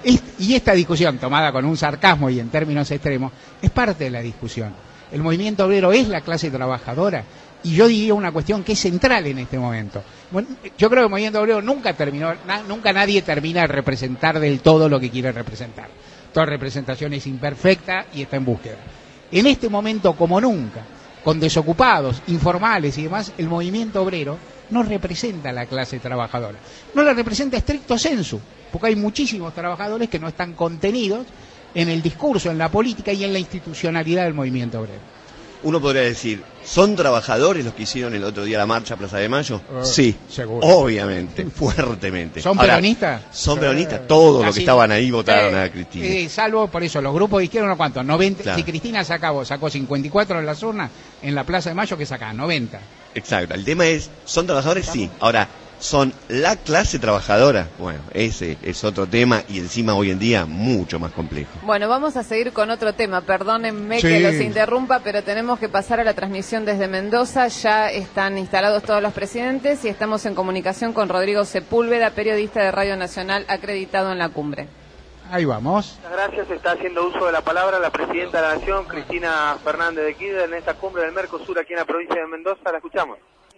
Es, y esta discusión, tomada con un sarcasmo y en términos extremos, es parte de la discusión. El movimiento obrero es la clase trabajadora, y yo diría una cuestión que es central en este momento. Bueno, yo creo que el movimiento obrero nunca terminó, na, nunca nadie termina de representar del todo lo que quiere representar. Toda representación es imperfecta y está en búsqueda. En este momento, como nunca, con desocupados, informales y demás, el movimiento obrero no representa a la clase trabajadora. No la representa estricto sensu, porque hay muchísimos trabajadores que no están contenidos en el discurso, en la política y en la institucionalidad del movimiento obrero. Uno podría decir, ¿son trabajadores los que hicieron el otro día la marcha Plaza de Mayo? Uh, sí, seguro. Obviamente, fuertemente. ¿Son Ahora, peronistas? Son peronistas, todos Casi, los que estaban ahí votaron eh, a Cristina. Eh, salvo por eso, los grupos de izquierda, ¿no cuántos? noventa, Claro. Si Cristina sacó, sacó cincuenta y cuatro en las urnas, en la Plaza de Mayo, ¿qué sacaban? noventa. Exacto, el tema es, ¿son trabajadores? Sí. Ahora, ¿son la clase trabajadora? Bueno, ese es otro tema y encima hoy en día mucho más complejo. Bueno, vamos a seguir con otro tema. Perdónenme Sí. que los interrumpa, pero tenemos que pasar a la transmisión desde Mendoza. Ya están instalados todos los presidentes y estamos en comunicación con Rodrigo Sepúlveda, periodista de Radio Nacional acreditado en la cumbre. Ahí vamos. Muchas gracias. Está haciendo uso de la palabra la presidenta de la Nación, Cristina Fernández de Kirchner, en esta cumbre del Mercosur aquí en la provincia de Mendoza. La escuchamos.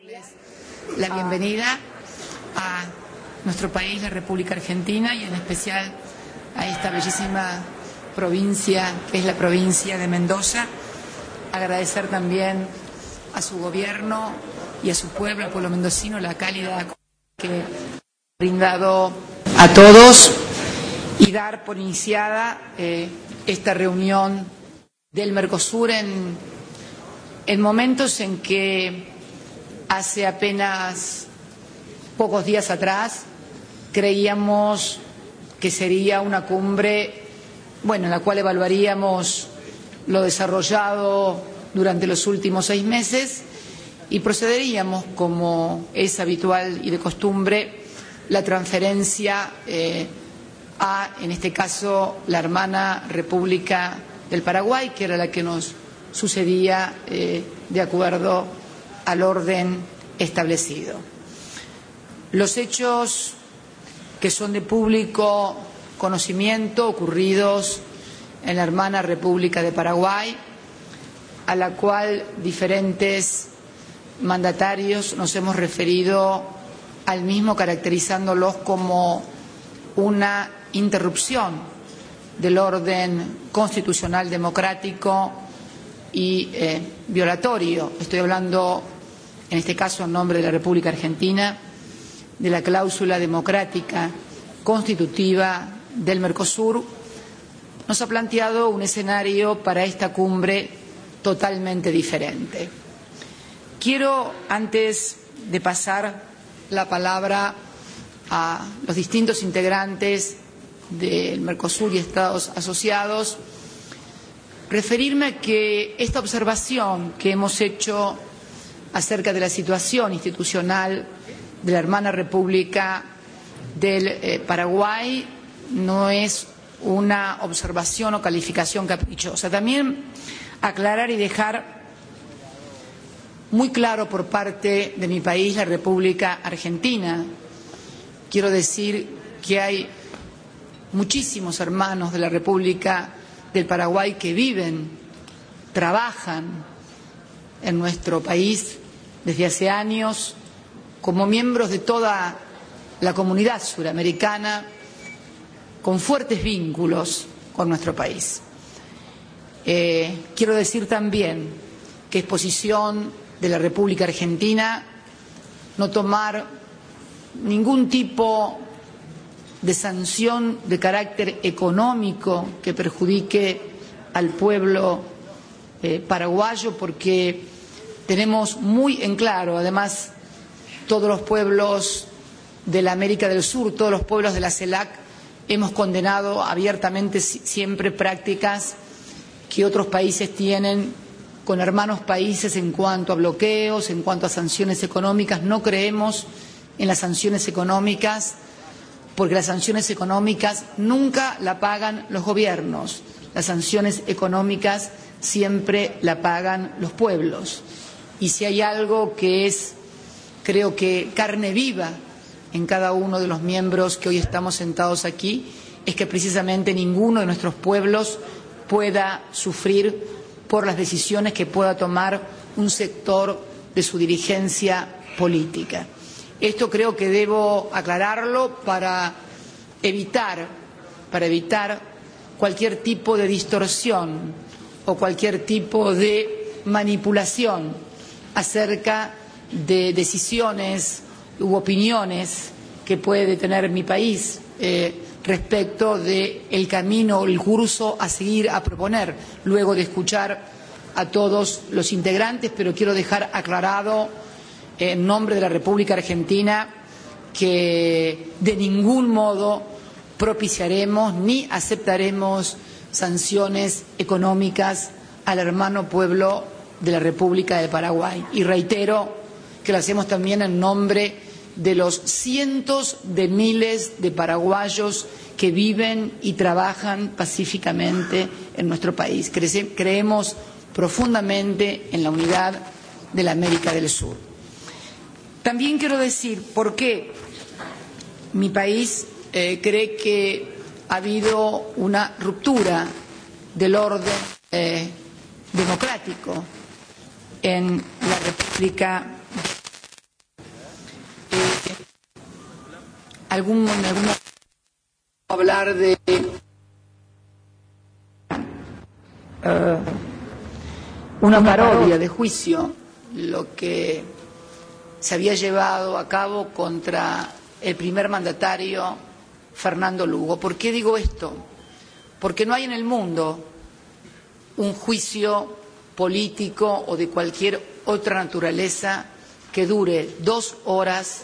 La bienvenida a nuestro país, la República Argentina, y en especial a esta bellísima provincia que es la provincia de Mendoza. Agradecer también a su gobierno y a su pueblo, al pueblo mendocino, la cálida acogida que ha brindado a todos, y dar por iniciada eh, esta reunión del Mercosur en, en momentos en que hace apenas pocos días atrás creíamos que sería una cumbre, bueno, en la cual evaluaríamos lo desarrollado durante los últimos seis meses y procederíamos, como es habitual y de costumbre, la transferencia eh, a, en este caso, la hermana República del Paraguay, que era la que nos sucedía eh, de acuerdo al orden establecido. Los hechos que son de público conocimiento ocurridos en la hermana República de Paraguay, a la cual diferentes mandatarios nos hemos referido al mismo, caracterizándolos como una interrupción del orden constitucional democrático y eh, violatorio. Estoy hablando, en este caso, en nombre de la República Argentina, de la cláusula democrática constitutiva del Mercosur. Nos ha planteado un escenario para esta cumbre totalmente diferente. Quiero, antes de pasar la palabra a los distintos integrantes del Mercosur y Estados asociados, referirme a que esta observación que hemos hecho acerca de la situación institucional de la hermana República del eh, Paraguay no es una observación o calificación caprichosa. También aclarar y dejar muy claro por parte de mi país, la República Argentina. Quiero decir que hay muchísimos hermanos de la República del Paraguay que viven, trabajan en nuestro país desde hace años como miembros de toda la comunidad suramericana, con fuertes vínculos con nuestro país. Eh, quiero decir también que es posición de la República Argentina no tomar ningún tipo de sanción de carácter económico que perjudique al pueblo eh, paraguayo, porque tenemos muy en claro, además, todos los pueblos de la América del Sur, todos los pueblos de la CELAC, hemos condenado abiertamente siempre prácticas que otros países tienen con hermanos países en cuanto a bloqueos, en cuanto a sanciones económicas. No creemos en las sanciones económicas, porque las sanciones económicas nunca la pagan los gobiernos. Las sanciones económicas siempre la pagan los pueblos. Y si hay algo que es, creo que carne viva en cada uno de los miembros que hoy estamos sentados aquí, es que precisamente ninguno de nuestros pueblos pueda sufrir por las decisiones que pueda tomar un sector de su dirigencia política. Esto creo que debo aclararlo para evitar, para evitar cualquier tipo de distorsión o cualquier tipo de manipulación acerca de decisiones u opiniones que puede tener mi país eh, respecto del camino o el curso a seguir, a proponer, luego de escuchar a todos los integrantes, pero quiero dejar aclarado eh, en nombre de la República Argentina que de ningún modo propiciaremos ni aceptaremos sanciones económicas al hermano pueblo de la República de Paraguay. Y reitero que lo hacemos también en nombre de los cientos de miles de paraguayos que viven y trabajan pacíficamente en nuestro país. Cre- creemos profundamente en la unidad de la América del Sur. También quiero decir por qué mi país eh, cree que ha habido una ruptura del orden eh, democrático en la República. Eh, algún, algún hablar de uh, una parodia de juicio, lo que se había llevado a cabo contra el primer mandatario Fernando Lugo. ¿Por qué digo esto? Porque no hay en el mundo un juicio político o de cualquier otra naturaleza que dure dos horas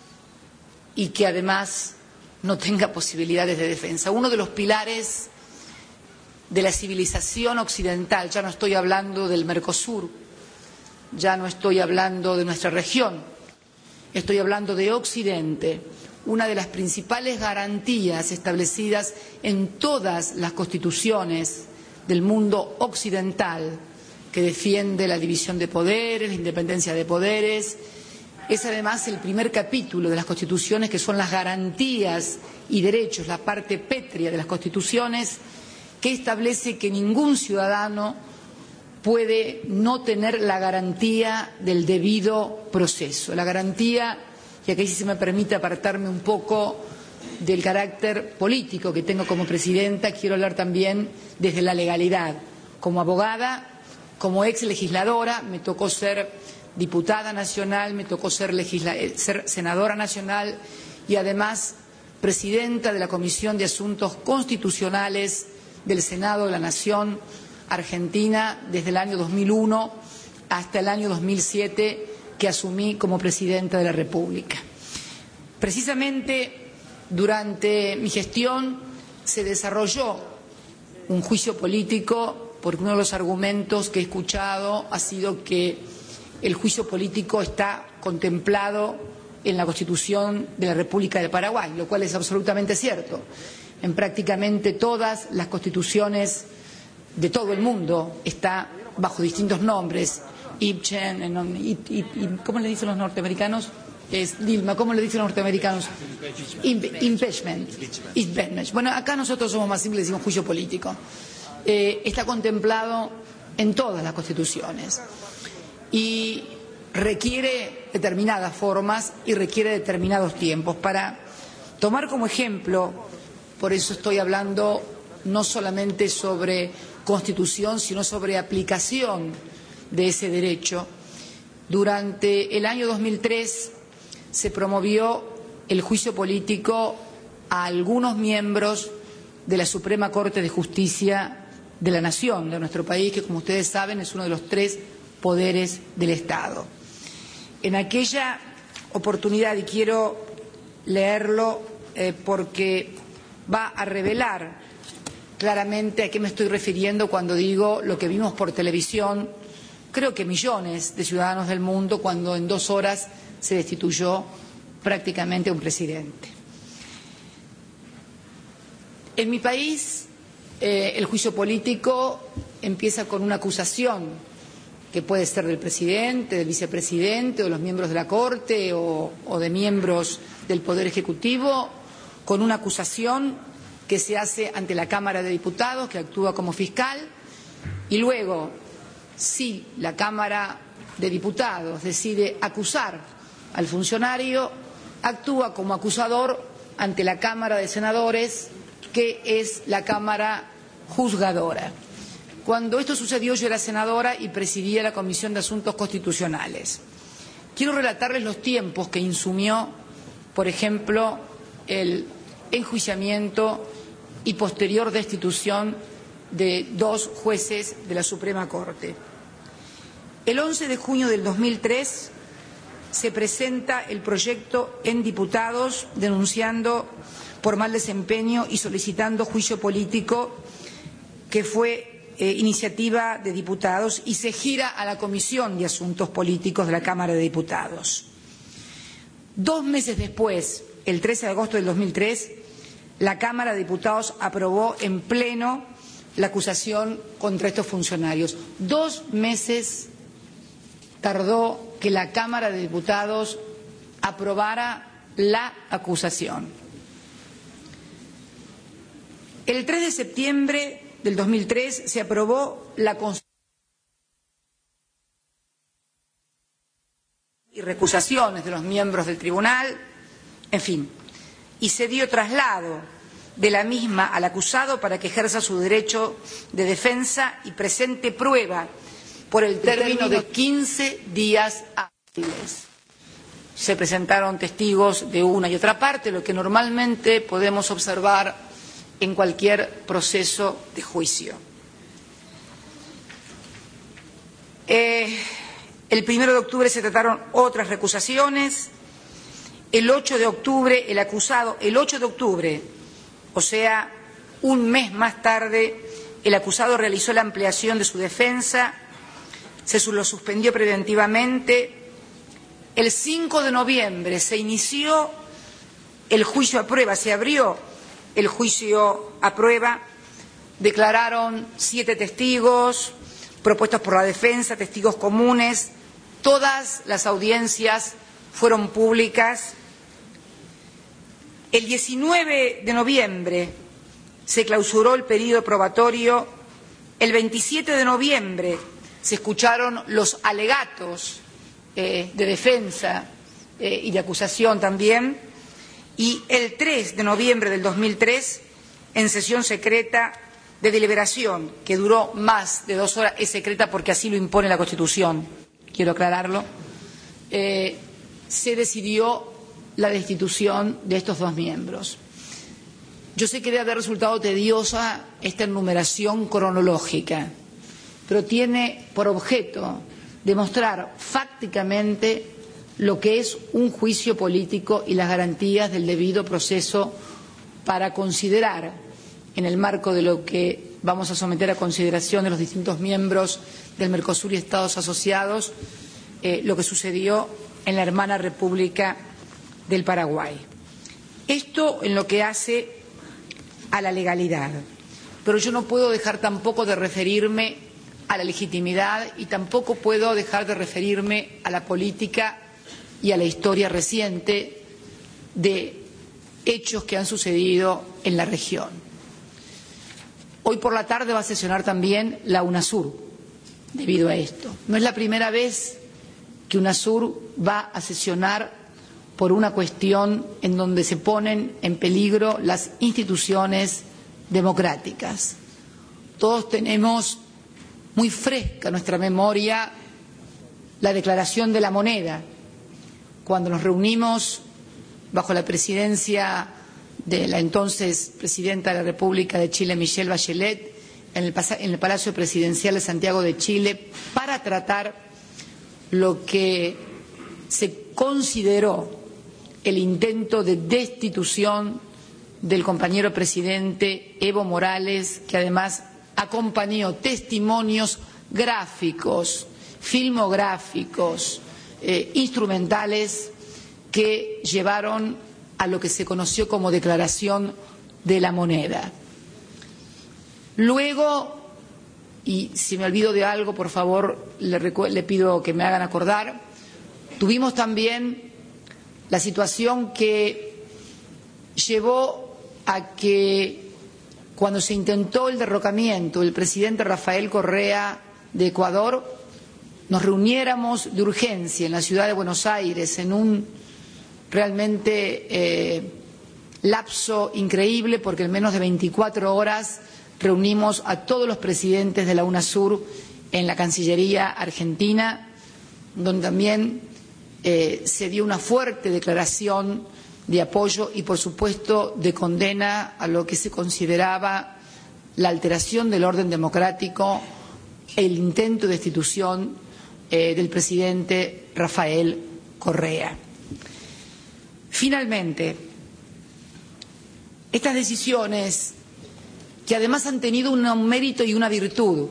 y que además no tenga posibilidades de defensa. Uno de los pilares de la civilización occidental, ya no estoy hablando del Mercosur, ya no estoy hablando de nuestra región, estoy hablando de Occidente, una de las principales garantías establecidas en todas las constituciones del mundo occidental, que defiende la división de poderes, la independencia de poderes. Es además el primer capítulo de las constituciones, que son las garantías y derechos, la parte pétrea de las constituciones, que establece que ningún ciudadano puede no tener la garantía del debido proceso. La garantía, y aquí sí se me permite apartarme un poco del carácter político que tengo como presidenta, quiero hablar también desde la legalidad. Como abogada, como ex legisladora, me tocó ser diputada nacional, me tocó ser, legisla- ser senadora nacional y además presidenta de la Comisión de Asuntos Constitucionales del Senado de la Nación Argentina desde el año dos mil uno hasta el año dos mil siete, que asumí como presidenta de la República. Precisamente durante mi gestión se desarrolló un juicio político, porque uno de los argumentos que he escuchado ha sido que el juicio político está contemplado en la Constitución de la República de Paraguay, lo cual es absolutamente cierto. En prácticamente todas las constituciones de todo el mundo está bajo distintos nombres. Ibchen, en, y, y, y, ¿cómo le dicen los norteamericanos? Es Dilma, ¿cómo le dicen los norteamericanos? Impe, impeachment. Impeachment. Bueno, acá nosotros somos más simples, decimos juicio político. Eh, está contemplado en todas las constituciones y requiere determinadas formas y requiere determinados tiempos. Para tomar como ejemplo, por eso estoy hablando no solamente sobre Constitución, sino sobre aplicación de ese derecho. Durante el año dos mil tres se promovió el juicio político a algunos miembros de la Suprema Corte de Justicia de la Nación, de nuestro país, que como ustedes saben es uno de los tres poderes del Estado. En aquella oportunidad, y quiero leerlo eh, porque va a revelar claramente a qué me estoy refiriendo cuando digo lo que vimos por televisión, creo que millones de ciudadanos del mundo, cuando en dos horas se destituyó prácticamente un presidente. En mi país, eh, el juicio político empieza con una acusación que puede ser del presidente, del vicepresidente, o de los miembros de la Corte o, o de miembros del Poder Ejecutivo, con una acusación que se hace ante la Cámara de Diputados, que actúa como fiscal, y luego, si la Cámara de Diputados decide acusar al funcionario, actúa como acusador ante la Cámara de Senadores, que es la Cámara juzgadora. Cuando esto sucedió, yo era senadora y presidía la Comisión de Asuntos Constitucionales. Quiero relatarles los tiempos que insumió, por ejemplo, el enjuiciamiento y posterior destitución de dos jueces de la Suprema Corte. El once de junio del dos mil tres se presenta el proyecto en diputados denunciando por mal desempeño y solicitando juicio político, que fue eh, iniciativa de diputados, y se gira a la Comisión de Asuntos Políticos de la Cámara de Diputados. Dos meses después, el trece de agosto del dos mil tres, la Cámara de Diputados aprobó en pleno la acusación contra estos funcionarios. Dos meses tardó que la Cámara de Diputados aprobara la acusación. El tres de septiembre del dos mil tres se aprobó la Constitución y recusaciones de los miembros del tribunal, en fin, y se dio traslado de la misma al acusado para que ejerza su derecho de defensa y presente prueba por el término de quince días hábiles. Se presentaron testigos de una y otra parte, lo que normalmente podemos observar en cualquier proceso de juicio. Eh, el primero de octubre se trataron otras recusaciones. El ocho de octubre, el acusado, el ocho de octubre, o sea, un mes más tarde, el acusado realizó la ampliación de su defensa, se lo suspendió preventivamente. El cinco de noviembre se inició el juicio a prueba, se abrió el juicio a prueba, declararon siete testigos propuestos por la defensa, testigos comunes, todas las audiencias fueron públicas. El diecinueve de noviembre se clausuró el periodo probatorio, el veintisiete de noviembre se escucharon los alegatos eh, de defensa eh, y de acusación también, y el tres de noviembre del dos mil tres, en sesión secreta de deliberación, que duró más de dos horas, es secreta porque así lo impone la Constitución, quiero aclararlo, eh, se decidió la destitución de estos dos miembros. Yo sé que debe haber resultado tediosa esta enumeración cronológica, pero tiene por objeto demostrar fácticamente lo que es un juicio político y las garantías del debido proceso para considerar, en el marco de lo que vamos a someter a consideración de los distintos miembros del Mercosur y Estados asociados, eh, lo que sucedió en la hermana República del Paraguay. Esto en lo que hace a la legalidad, pero yo no puedo dejar tampoco de referirme a la legitimidad y tampoco puedo dejar de referirme a la política y a la historia reciente de hechos que han sucedido en la región. Hoy por la tarde va a sesionar también la UNASUR debido a esto. No es la primera vez que UNASUR va a sesionar por una cuestión en donde se ponen en peligro las instituciones democráticas. Todos tenemos muy fresca en nuestra memoria la declaración de la moneda, cuando nos reunimos bajo la presidencia de la entonces presidenta de la República de Chile, Michelle Bachelet, en el, en el Palacio Presidencial de Santiago de Chile, para tratar lo que se consideró el intento de destitución del compañero presidente Evo Morales, que además acompañó testimonios gráficos, filmográficos, eh, instrumentales que llevaron a lo que se conoció como Declaración de la Moneda. Luego, y si me olvido de algo, por favor, le, le pido que me hagan acordar, tuvimos también la situación que llevó a que cuando se intentó el derrocamiento del presidente Rafael Correa de Ecuador, nos reuniéramos de urgencia en la ciudad de Buenos Aires en un realmente eh, lapso increíble, porque en menos de veinticuatro horas reunimos a todos los presidentes de la UNASUR en la Cancillería argentina, donde también eh, se dio una fuerte declaración de apoyo y, por supuesto, de condena a lo que se consideraba la alteración del orden democrático, el intento de destitución eh, del presidente Rafael Correa. Finalmente, estas decisiones, que además han tenido un mérito y una virtud,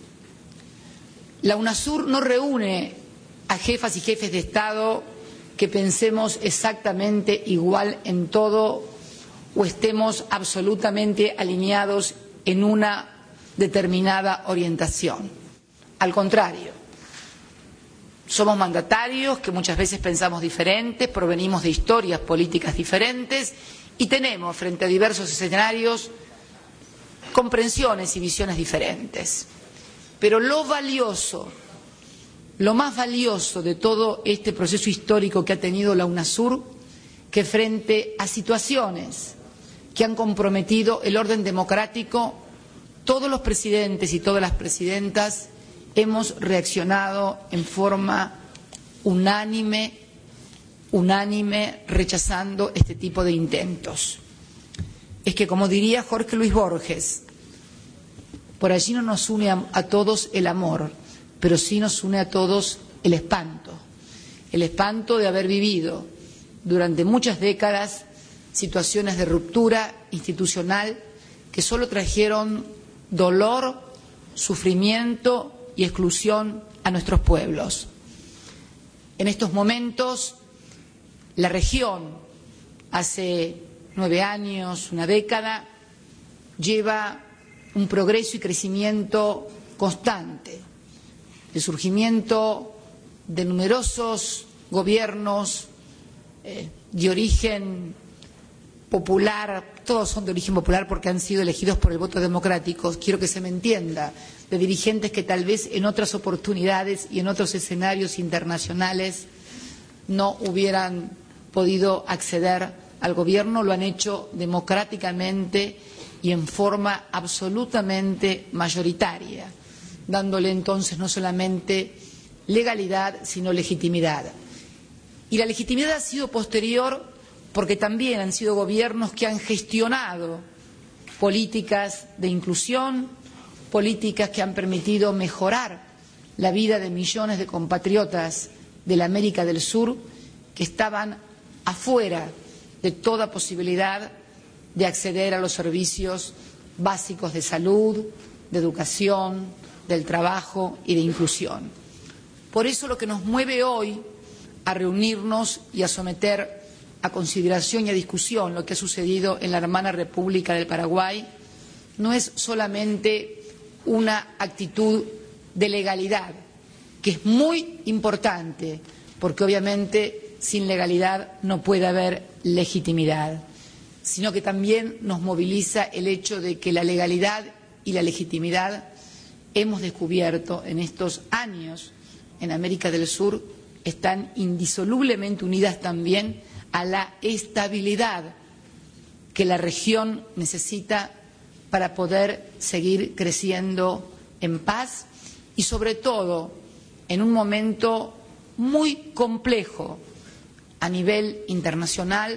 la UNASUR no reúne a jefas y jefes de Estado que pensemos exactamente igual en todo o estemos absolutamente alineados en una determinada orientación. Al contrario, somos mandatarios que muchas veces pensamos diferentes, provenimos de historias políticas diferentes y tenemos frente a diversos escenarios comprensiones y visiones diferentes. Pero lo valioso, lo más valioso de todo este proceso histórico que ha tenido la UNASUR, que frente a situaciones que han comprometido el orden democrático, todos los presidentes y todas las presidentas hemos reaccionado en forma unánime, unánime, rechazando este tipo de intentos. Es que, como diría Jorge Luis Borges, por allí no nos une a, a todos el amor, pero sí nos une a todos el espanto. El espanto de haber vivido durante muchas décadas situaciones de ruptura institucional que solo trajeron dolor, sufrimiento y exclusión a nuestros pueblos. En estos momentos, la región, hace nueve años, una década, lleva un progreso y crecimiento constante, el surgimiento de numerosos gobiernos eh, de origen popular, todos son de origen popular porque han sido elegidos por el voto democrático, quiero que se me entienda, de dirigentes que tal vez en otras oportunidades y en otros escenarios internacionales no hubieran podido acceder al gobierno, lo han hecho democráticamente y en forma absolutamente mayoritaria, dándole entonces no solamente legalidad, sino legitimidad. Y la legitimidad ha sido posterior porque también han sido gobiernos que han gestionado políticas de inclusión, políticas que han permitido mejorar la vida de millones de compatriotas de la América del Sur que estaban afuera de toda posibilidad de acceder a los servicios básicos de salud, de educación, del trabajo y de inclusión. Por eso lo que nos mueve hoy a reunirnos y a someter a consideración y a discusión lo que ha sucedido en la hermana República del Paraguay no es solamente una actitud de legalidad, que es muy importante, porque obviamente sin legalidad no puede haber legitimidad, sino que también nos moviliza el hecho de que la legalidad y la legitimidad hemos descubierto en estos años en América del Sur están indisolublemente unidas también a la estabilidad que la región necesita para poder seguir creciendo en paz y, sobre todo, en un momento muy complejo a nivel internacional.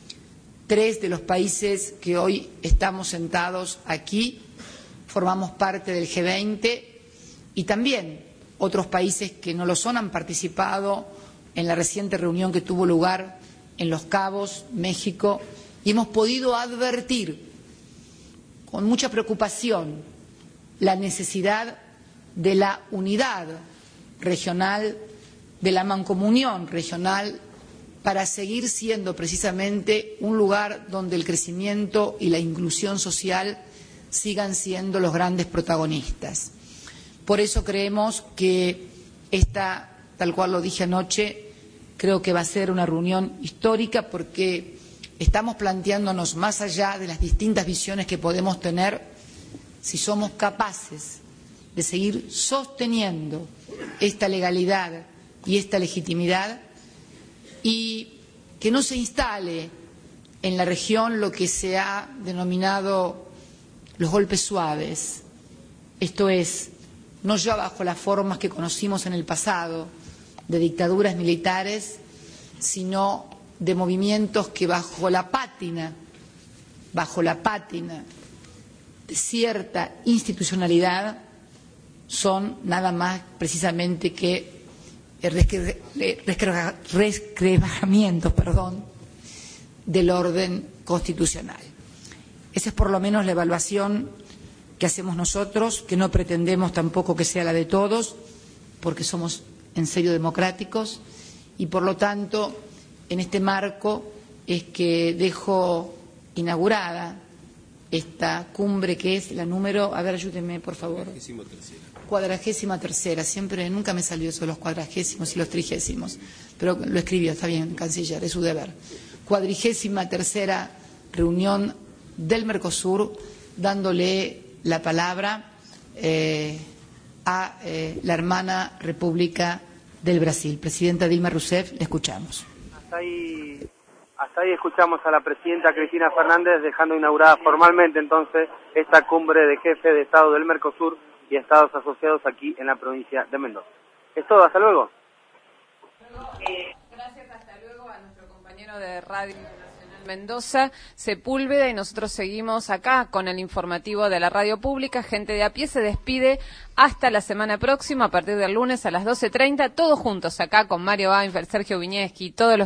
Tres de los países que hoy estamos sentados aquí formamos parte del G veinte y también otros países que no lo son han participado en la reciente reunión que tuvo lugar en Los Cabos, México, y hemos podido advertir con mucha preocupación la necesidad de la unidad regional, de la mancomunión regional, para seguir siendo precisamente un lugar donde el crecimiento y la inclusión social sigan siendo los grandes protagonistas. Por eso creemos que esta, tal cual lo dije anoche, creo que va a ser una reunión histórica porque estamos planteándonos más allá de las distintas visiones que podemos tener, si somos capaces de seguir sosteniendo esta legalidad y esta legitimidad y que no se instale en la región lo que se ha denominado los golpes suaves, esto es, no ya bajo las formas que conocimos en el pasado de dictaduras militares, sino de movimientos que bajo la pátina, bajo la pátina de cierta institucionalidad son nada más precisamente que resquebrajamientos, perdón, del orden constitucional. Esa es por lo menos la evaluación que hacemos nosotros, que no pretendemos tampoco que sea la de todos, porque somos en serio democráticos y por lo tanto en este marco es que dejo inaugurada esta cumbre que es la número, a ver, ayúdeme por favor. Cuadragésima tercera, siempre, nunca me salió eso, los cuadragésimos y los trigésimos, pero lo escribió, está bien, canciller, es su deber. Cuadrigésima tercera reunión del Mercosur, dándole la palabra eh, a eh, la hermana República del Brasil. Presidenta Dilma Rousseff, le escuchamos. Hasta ahí, hasta ahí escuchamos a la presidenta Cristina Fernández dejando inaugurada formalmente entonces esta cumbre de jefes de Estado del Mercosur y Estados asociados aquí en la provincia de Mendoza. Es todo, hasta luego. Eh, gracias, hasta luego a nuestro compañero de Radio Internacional Mendoza, Sepúlveda, y nosotros seguimos acá con el informativo de la radio pública. Gente de a pie se despide hasta la semana próxima, a partir del lunes a las doce treinta, todos juntos acá con Mario Weinfeld, Sergio Viñeski, todos los